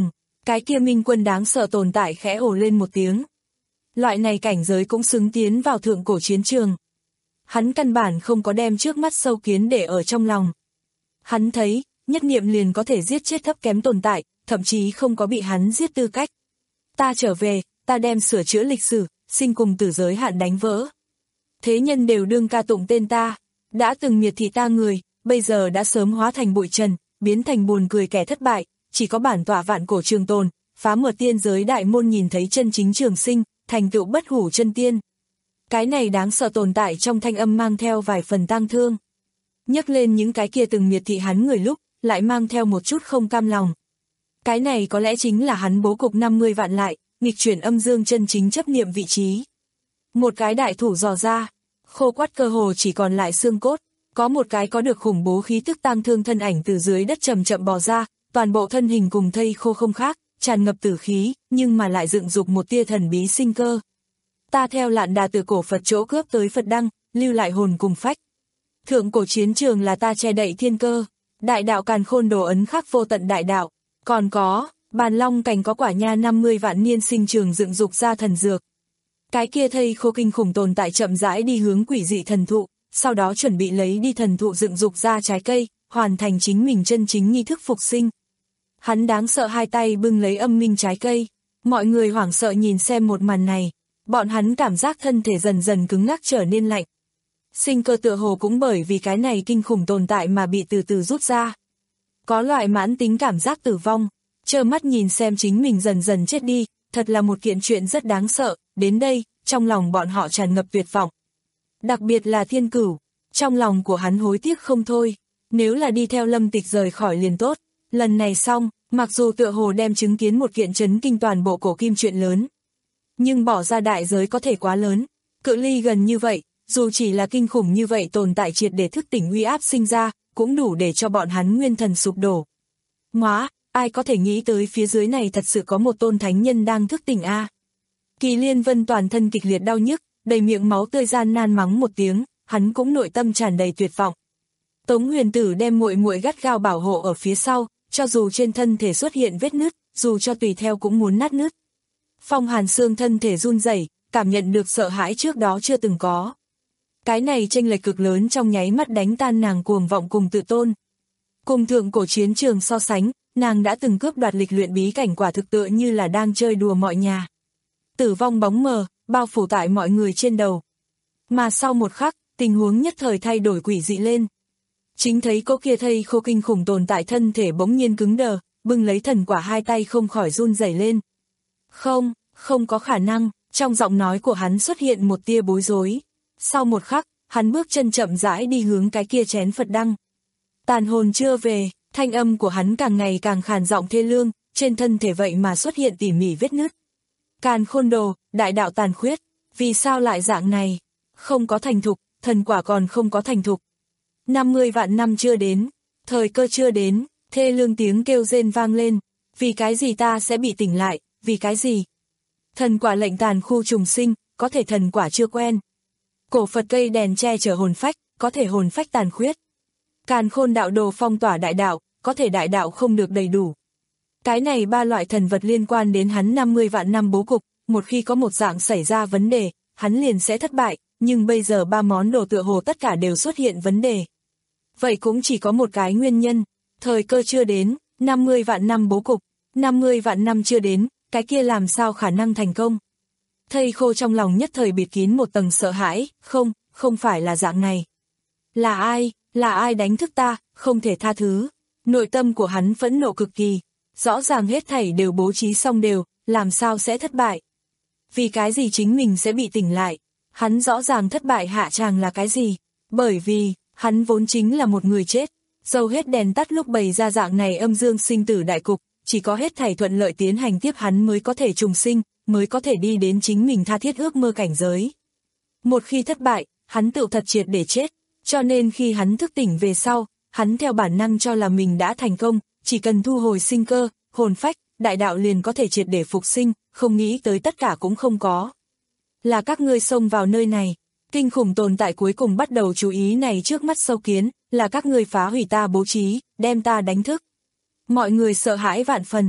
Cái kia minh quân đáng sợ tồn tại khẽ ồ lên một tiếng. Loại này cảnh giới cũng xứng tiến vào thượng cổ chiến trường. Hắn căn bản không có đem trước mắt sâu kiến để ở trong lòng. Hắn thấy, nhất niệm liền có thể giết chết thấp kém tồn tại, thậm chí không có bị hắn giết tư cách. Ta trở về, ta đem sửa chữa lịch sử, sinh cùng tử giới hạn đánh vỡ. Thế nhân đều đương ca tụng tên ta, đã từng miệt thị ta người, bây giờ đã sớm hóa thành bụi trần, biến thành buồn cười kẻ thất bại, chỉ có bản tọa vạn cổ trường tồn, phá mở tiên giới đại môn nhìn thấy chân chính trường sinh, thành tựu bất hủ chân tiên. Cái này đáng sợ tồn tại trong thanh âm mang theo vài phần tang thương. Nhắc lên những cái kia từng miệt thị hắn người lúc, lại mang theo một chút không cam lòng. Cái này có lẽ chính là hắn bố cục năm mươi vạn lại, nghịch chuyển âm dương chân chính chấp niệm vị trí. Một cái đại thủ dò ra, khô quắt cơ hồ chỉ còn lại xương cốt, có một cái có được khủng bố khí tức tang thương thân ảnh từ dưới đất chậm chậm bò ra, toàn bộ thân hình cùng thây khô không khác, tràn ngập tử khí, nhưng mà lại dựng dục một tia thần bí sinh cơ. Ta theo lạn đà từ cổ Phật chỗ cướp tới Phật đăng, lưu lại hồn cùng phách. Thượng cổ chiến trường là ta che đậy thiên cơ, đại đạo càn khôn đồ ấn khắc vô tận đại đạo, còn có, bàn long cành có quả nha năm mươi vạn niên sinh trường dựng dục ra thần dược. Cái kia thây khô kinh khủng tồn tại chậm rãi đi hướng quỷ dị thần thụ, sau đó chuẩn bị lấy đi thần thụ dựng dục ra trái cây, hoàn thành chính mình chân chính nghi thức phục sinh. Hắn đáng sợ hai tay bưng lấy âm minh trái cây, mọi người hoảng sợ nhìn xem một màn này, bọn hắn cảm giác thân thể dần dần cứng ngắc trở nên lạnh. Sinh cơ tựa hồ cũng bởi vì cái này kinh khủng tồn tại mà bị từ từ rút ra. Có loại mãn tính cảm giác tử vong, trơ mắt nhìn xem chính mình dần dần chết đi, thật là một kiện chuyện rất đáng sợ, đến đây, trong lòng bọn họ tràn ngập tuyệt vọng. Đặc biệt là Thiên Cửu, trong lòng của hắn hối tiếc không thôi, nếu là đi theo Lâm Tịch rời khỏi liền tốt, lần này xong, mặc dù tựa hồ đem chứng kiến một kiện chấn kinh toàn bộ cổ kim chuyện lớn, nhưng bỏ ra đại giới có thể quá lớn, cự ly gần như vậy, dù chỉ là kinh khủng như vậy tồn tại triệt để thức tỉnh uy áp sinh ra, cũng đủ để cho bọn hắn nguyên thần sụp đổ. Móa, ai có thể nghĩ tới phía dưới này thật sự có một tôn thánh nhân đang thức tỉnh a? Kỳ Liên Vân toàn thân kịch liệt đau nhức, đầy miệng máu tươi gian nan mắng một tiếng, hắn cũng nội tâm tràn đầy tuyệt vọng. Tống Huyền Tử đem muội muội gắt gao bảo hộ ở phía sau, cho dù trên thân thể xuất hiện vết nứt, dù cho tùy theo cũng muốn nát nứt. Phong Hàn Sương thân thể run rẩy, cảm nhận được sợ hãi trước đó chưa từng có. Cái này chênh lệch cực lớn trong nháy mắt đánh tan nàng cuồng vọng cùng tự tôn. Cùng thượng cổ chiến trường so sánh, nàng đã từng cướp đoạt lịch luyện bí cảnh quả thực tựa như là đang chơi đùa mọi nhà. Tử vong bóng mờ, bao phủ tại mọi người trên đầu. Mà sau một khắc, tình huống nhất thời thay đổi quỷ dị lên. Chính thấy cô kia thây khô kinh khủng tồn tại thân thể bỗng nhiên cứng đờ, bưng lấy thần quả hai tay không khỏi run rẩy lên. Không, không có khả năng, trong giọng nói của hắn xuất hiện một tia bối rối. Sau một khắc, hắn bước chân chậm rãi đi hướng cái kia chén Phật đăng. Tàn hồn chưa về, thanh âm của hắn càng ngày càng khàn giọng thê lương, trên thân thể vậy mà xuất hiện tỉ mỉ vết nứt. Càn khôn đồ, đại đạo tàn khuyết, vì sao lại dạng này? Không có thành thục, thần quả còn không có thành thục. năm mươi vạn năm chưa đến, thời cơ chưa đến, thê lương tiếng kêu rên vang lên, vì cái gì ta sẽ bị tỉnh lại, vì cái gì? Thần quả lệnh tàn khu trùng sinh, có thể thần quả chưa quen. Cổ Phật cây đèn che chở hồn phách, có thể hồn phách tàn khuyết. Càn khôn đạo đồ phong tỏa đại đạo, có thể đại đạo không được đầy đủ. Cái này ba loại thần vật liên quan đến hắn năm mươi vạn năm bố cục, một khi có một dạng xảy ra vấn đề, hắn liền sẽ thất bại, nhưng bây giờ ba món đồ tựa hồ tất cả đều xuất hiện vấn đề. Vậy cũng chỉ có một cái nguyên nhân, thời cơ chưa đến, năm mươi vạn năm bố cục, năm mươi vạn năm chưa đến, cái kia làm sao khả năng thành công. Thây khô trong lòng nhất thời bịt kín một tầng sợ hãi, không, không phải là dạng này. Là ai, là ai đánh thức ta, không thể tha thứ. Nội tâm của hắn phẫn nộ cực kỳ, rõ ràng hết thảy đều bố trí xong đều, làm sao sẽ thất bại. Vì cái gì chính mình sẽ bị tỉnh lại, hắn rõ ràng thất bại hạ tràng là cái gì, bởi vì, hắn vốn chính là một người chết, dầu hết đèn tắt lúc bày ra dạng này âm dương sinh tử đại cục, chỉ có hết thảy thuận lợi tiến hành tiếp hắn mới có thể trùng sinh, mới có thể đi đến chính mình tha thiết ước mơ cảnh giới. Một khi thất bại, hắn tự thật triệt để chết, cho nên khi hắn thức tỉnh về sau, hắn theo bản năng cho là mình đã thành công, chỉ cần thu hồi sinh cơ, hồn phách, đại đạo liền có thể triệt để phục sinh, không nghĩ tới tất cả cũng không có. Là các ngươi xông vào nơi này, kinh khủng tồn tại cuối cùng bắt đầu chú ý này trước mắt sâu kiến, là các ngươi phá hủy ta bố trí, đem ta đánh thức. Mọi người sợ hãi vạn phần,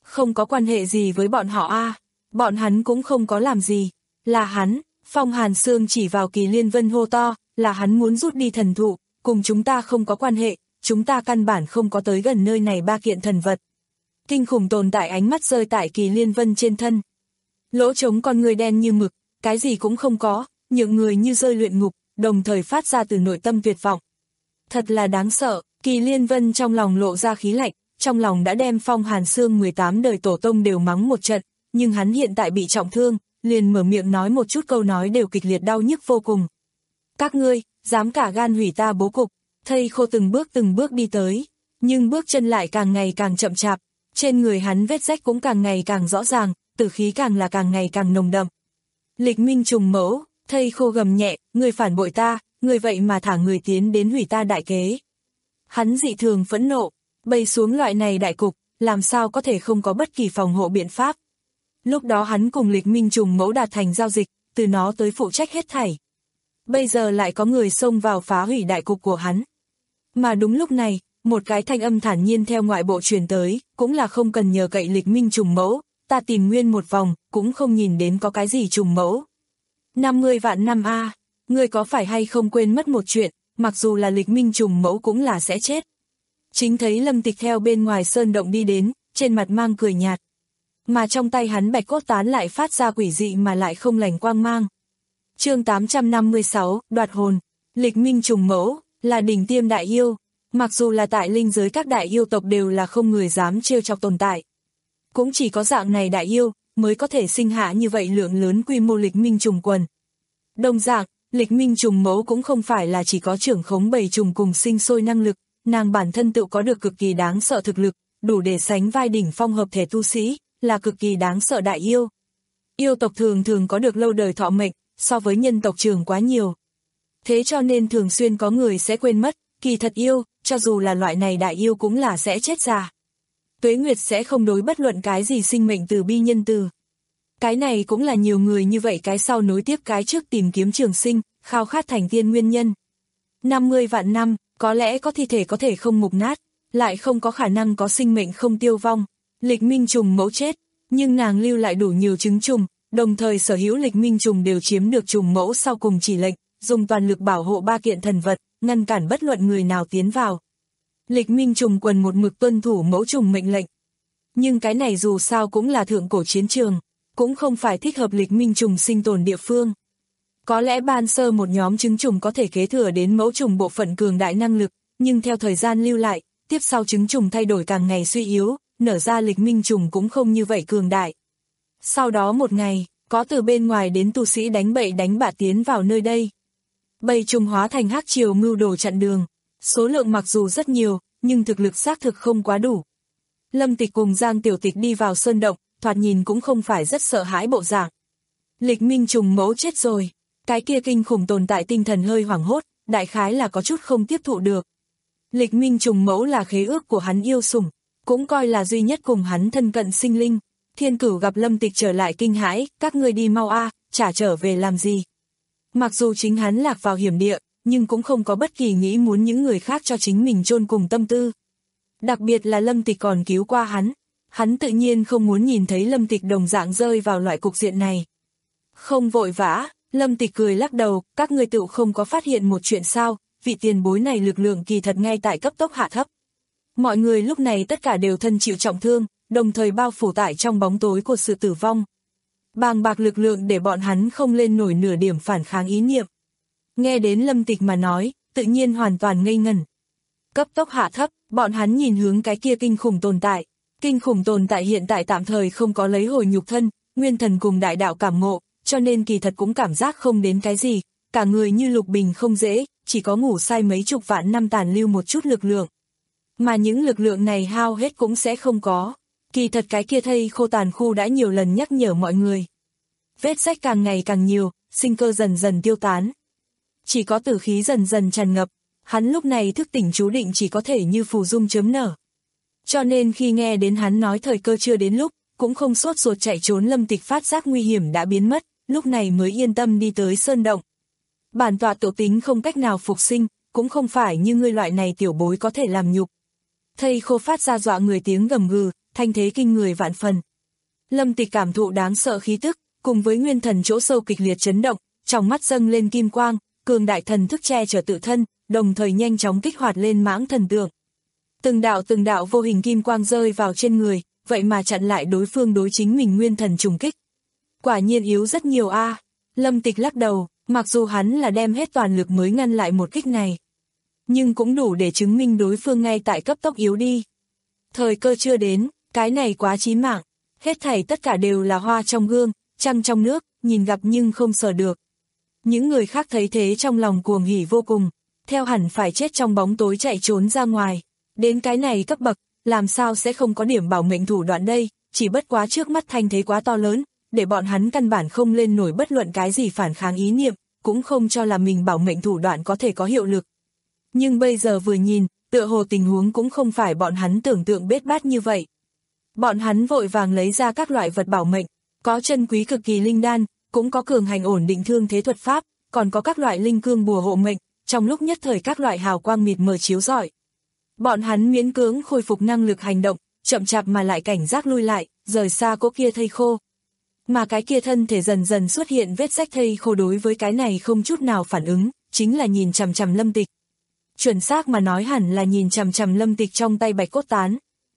Không có quan hệ gì với bọn họ a, bọn hắn cũng không có làm gì, là hắn, Phong Hàn Sương chỉ vào Kỳ Liên Vân hô to, là hắn muốn rút đi thần thụ, cùng chúng ta không có quan hệ, chúng ta căn bản không có tới gần nơi này ba kiện thần vật. Kinh khủng tồn tại ánh mắt rơi tại Kỳ Liên Vân trên thân. Lỗ trống con người đen như mực, cái gì cũng không có, những người như rơi luyện ngục, đồng thời phát ra từ nội tâm tuyệt vọng. Thật là đáng sợ, Kỳ Liên Vân trong lòng lộ ra khí lạnh, trong lòng đã đem Phong Hàn Sương mười tám đời tổ tông đều mắng một trận, nhưng hắn hiện tại bị trọng thương, liền mở miệng nói một chút câu nói đều kịch liệt đau nhức vô cùng. Các ngươi, dám cả gan hủy ta bố cục, Thây Khô từng bước từng bước đi tới, nhưng bước chân lại càng ngày càng chậm chạp, trên người hắn vết rách cũng càng ngày càng rõ ràng, tử khí càng là càng ngày càng nồng đậm. Lịch Minh trùng mẫu, Thây Khô gầm nhẹ, ngươi phản bội ta, ngươi vậy mà thả người tiến đến hủy ta đại kế. Hắn dị thường phẫn nộ, bày xuống loại này đại cục, làm sao có thể không có bất kỳ phòng hộ biện pháp. Lúc đó hắn cùng Lịch Minh trùng mẫu đạt thành giao dịch, từ nó tới phụ trách hết thảy. Bây giờ lại có người xông vào phá hủy đại cục của hắn. Mà đúng lúc này, một cái thanh âm thản nhiên theo ngoại bộ truyền tới, cũng là không cần nhờ cậy Lịch Minh trùng mẫu, ta tìm nguyên một vòng, cũng không nhìn đến có cái gì trùng mẫu. năm mươi vạn năm a, ngươi có phải hay không quên mất một chuyện, mặc dù là Lịch Minh trùng mẫu cũng là sẽ chết. Chính thấy Lâm Tịch theo bên ngoài sơn động đi đến, trên mặt mang cười nhạt. Mà trong tay hắn bạch cốt tán lại phát ra quỷ dị mà lại không lành quang mang. Chương tám trăm năm mươi sáu, đoạt hồn. Lịch Minh trùng mẫu, là đỉnh tiêm đại yêu, mặc dù là tại linh giới các đại yêu tộc đều là không người dám trêu chọc tồn tại. Cũng chỉ có dạng này đại yêu, mới có thể sinh hạ như vậy lượng lớn quy mô Lịch Minh trùng quần. Đồng dạng, Lịch Minh trùng mẫu cũng không phải là chỉ có trưởng khống bầy trùng cùng sinh sôi năng lực, nàng bản thân tự có được cực kỳ đáng sợ thực lực, đủ để sánh vai đỉnh phong hợp thể tu sĩ, là cực kỳ đáng sợ đại yêu. Yêu tộc thường thường có được lâu đời thọ mệnh, so với nhân tộc trường quá nhiều. Thế cho nên thường xuyên có người sẽ quên mất, kỳ thật yêu, cho dù là loại này đại yêu cũng là sẽ chết già. Tuế Nguyệt sẽ không đối bất luận cái gì sinh mệnh từ bi nhân từ. Cái này cũng là nhiều người như vậy cái sau nối tiếp cái trước tìm kiếm trường sinh, khao khát thành tiên nguyên nhân. năm mươi vạn năm, có lẽ có thi thể có thể không mục nát, lại không có khả năng có sinh mệnh không tiêu vong. Lịch Minh trùng mẫu chết, nhưng nàng lưu lại đủ nhiều trứng trùng, đồng thời sở hữu Lịch Minh trùng đều chiếm được trùng mẫu sau cùng chỉ lệnh, dùng toàn lực bảo hộ ba kiện thần vật, ngăn cản bất luận người nào tiến vào. Lịch Minh trùng quần một mực tuân thủ mẫu trùng mệnh lệnh. Nhưng cái này dù sao cũng là thượng cổ chiến trường, cũng không phải thích hợp Lịch Minh trùng sinh tồn địa phương. Có lẽ ban sơ một nhóm trứng trùng có thể kế thừa đến mẫu trùng bộ phận cường đại năng lực, nhưng theo thời gian lưu lại, tiếp sau trứng trùng thay đổi càng ngày suy yếu, nở ra Lịch Minh trùng cũng không như vậy cường đại. Sau đó một ngày, có từ bên ngoài đến tu sĩ đánh bậy đánh bạ tiến vào nơi đây. Bầy trùng hóa thành hắc triều mưu đồ chặn đường, số lượng mặc dù rất nhiều, nhưng thực lực xác thực không quá đủ. Lâm Tịch cùng Giang Tiểu Tịch đi vào sơn động, thoạt nhìn cũng không phải rất sợ hãi bộ dạng. Lịch Minh trùng mẫu chết rồi, cái kia kinh khủng tồn tại tinh thần hơi hoảng hốt, đại khái là có chút không tiếp thụ được. Lịch Minh trùng mẫu là khế ước của hắn yêu sủng, cũng coi là duy nhất cùng hắn thân cận sinh linh. Thiên Cửu gặp Lâm Tịch trở lại kinh hãi, các ngươi đi mau a, trả trở về làm gì? Mặc dù chính hắn lạc vào hiểm địa, nhưng cũng không có bất kỳ nghĩ muốn những người khác cho chính mình chôn cùng tâm tư. Đặc biệt là Lâm Tịch còn cứu qua hắn, hắn tự nhiên không muốn nhìn thấy Lâm Tịch đồng dạng rơi vào loại cục diện này. Không vội vã, Lâm Tịch cười lắc đầu, các ngươi tự không có phát hiện một chuyện sao, vị tiền bối này lực lượng kỳ thật ngay tại cấp tốc hạ thấp. Mọi người lúc này tất cả đều thân chịu trọng thương, đồng thời bao phủ tại trong bóng tối của sự tử vong. Bàng bạc lực lượng để bọn hắn không lên nổi nửa điểm phản kháng ý niệm. Nghe đến Lâm Tịch mà nói, tự nhiên hoàn toàn ngây ngẩn. Cấp tốc hạ thấp, bọn hắn nhìn hướng cái kia kinh khủng tồn tại. Kinh khủng tồn tại hiện tại tạm thời không có lấy hồi nhục thân, nguyên thần cùng đại đạo cảm ngộ, cho nên kỳ thật cũng cảm giác không đến cái gì, cả người như lục bình không dễ, chỉ có ngủ say mấy chục vạn năm tàn lưu một chút lực lượng. Mà những lực lượng này hao hết cũng sẽ không có. Kỳ thật cái kia Thây Khô tàn khu đã nhiều lần nhắc nhở mọi người. Vết rách càng ngày càng nhiều, sinh cơ dần dần tiêu tán. Chỉ có tử khí dần dần tràn ngập, hắn lúc này thức tỉnh chú định chỉ có thể như phù dung chớm nở. Cho nên khi nghe đến hắn nói thời cơ chưa đến lúc, cũng không sốt ruột chạy trốn. Lâm Tịch phát giác nguy hiểm đã biến mất, lúc này mới yên tâm đi tới sơn động. Bản tọa tổ tính không cách nào phục sinh, cũng không phải như ngươi loại này tiểu bối có thể làm nhục. Thây Khô phát ra dọa người tiếng gầm gừ, thanh thế kinh người vạn phần. Lâm Tịch cảm thụ đáng sợ khí tức, cùng với nguyên thần chỗ sâu kịch liệt chấn động, trong mắt dâng lên kim quang, cường đại thần thức che chở tự thân, đồng thời nhanh chóng kích hoạt lên mãng thần tượng. Từng đạo từng đạo vô hình kim quang rơi vào trên người, vậy mà chặn lại đối phương đối chính mình nguyên thần trùng kích. Quả nhiên yếu rất nhiều a. Lâm Tịch lắc đầu, mặc dù hắn là đem hết toàn lực mới ngăn lại một kích này, nhưng cũng đủ để chứng minh đối phương ngay tại cấp tốc yếu đi. Thời cơ chưa đến, cái này quá chí mạng, hết thảy tất cả đều là hoa trong gương, trăng trong nước, nhìn gặp nhưng không sờ được. Những người khác thấy thế trong lòng cuồng hỉ vô cùng, theo hẳn phải chết trong bóng tối chạy trốn ra ngoài. Đến cái này cấp bậc, làm sao sẽ không có điểm bảo mệnh thủ đoạn đây, chỉ bất quá trước mắt thanh thế quá to lớn, để bọn hắn căn bản không lên nổi bất luận cái gì phản kháng ý niệm, cũng không cho là mình bảo mệnh thủ đoạn có thể có hiệu lực. Nhưng bây giờ vừa nhìn, tựa hồ tình huống cũng không phải bọn hắn tưởng tượng bết bát như vậy. Bọn hắn vội vàng lấy ra các loại vật bảo mệnh, có chân quý cực kỳ linh đan, cũng có cường hành ổn định thương thế thuật pháp, còn có các loại linh cương bùa hộ mệnh, trong lúc nhất thời các loại hào quang mịt mờ chiếu rọi. Bọn hắn miễn cưỡng khôi phục năng lực hành động, chậm chạp mà lại cảnh giác lui lại, rời xa cỗ kia thây khô. Mà cái kia thân thể dần dần xuất hiện vết rách thây khô đối với cái này không chút nào phản ứng, chính là nhìn chằm chằm Lâm Tịch. Chuẩn xác mà nói hẳn là nhìn chằm chằm Lâm Tịch trong tay bạch cốt tán.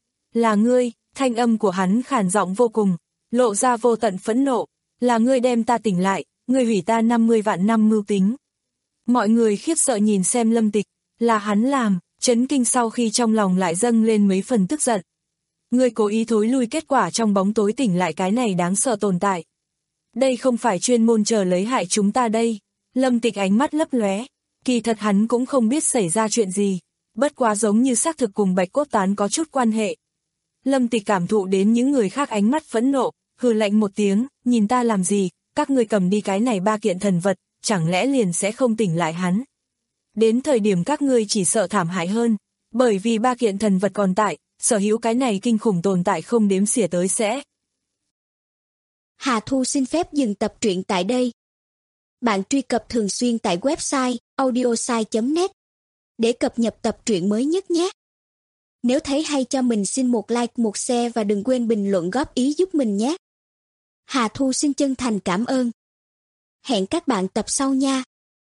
Là ngươi, thanh âm của hắn khàn giọng vô cùng, lộ ra vô tận phẫn nộ, là ngươi đem ta tỉnh lại, ngươi hủy ta năm mươi vạn năm mưu tính. Mọi người khiếp sợ nhìn xem Lâm Tịch, là hắn làm, chấn kinh sau khi trong lòng lại dâng lên mấy phần tức giận. Ngươi cố ý thối lui kết quả trong bóng tối tỉnh lại cái này đáng sợ tồn tại. Đây không phải chuyên môn chờ lấy hại chúng ta đây. Lâm Tịch ánh mắt lấp lóe, kỳ thật hắn cũng không biết xảy ra chuyện gì, bất quá giống như xác thực cùng bạch cốt tán có chút quan hệ. Lâm Tịch cảm thụ đến những người khác ánh mắt phẫn nộ, hừ lạnh một tiếng, nhìn ta làm gì, các ngươi cầm đi cái này ba kiện thần vật, chẳng lẽ liền sẽ không tỉnh lại hắn. Đến thời điểm các ngươi chỉ sợ thảm hại hơn, bởi vì ba kiện thần vật còn tại, sở hữu cái này kinh khủng tồn tại không đếm xỉa tới sẽ. Hà Thu xin phép dừng tập truyện tại đây. Bạn truy cập thường xuyên tại website audiosai chấm net để cập nhật tập truyện mới nhất nhé. Nếu thấy hay cho mình xin một like, một share và đừng quên bình luận góp ý giúp mình nhé. Hà Thu xin chân thành cảm ơn. Hẹn các bạn tập sau nha.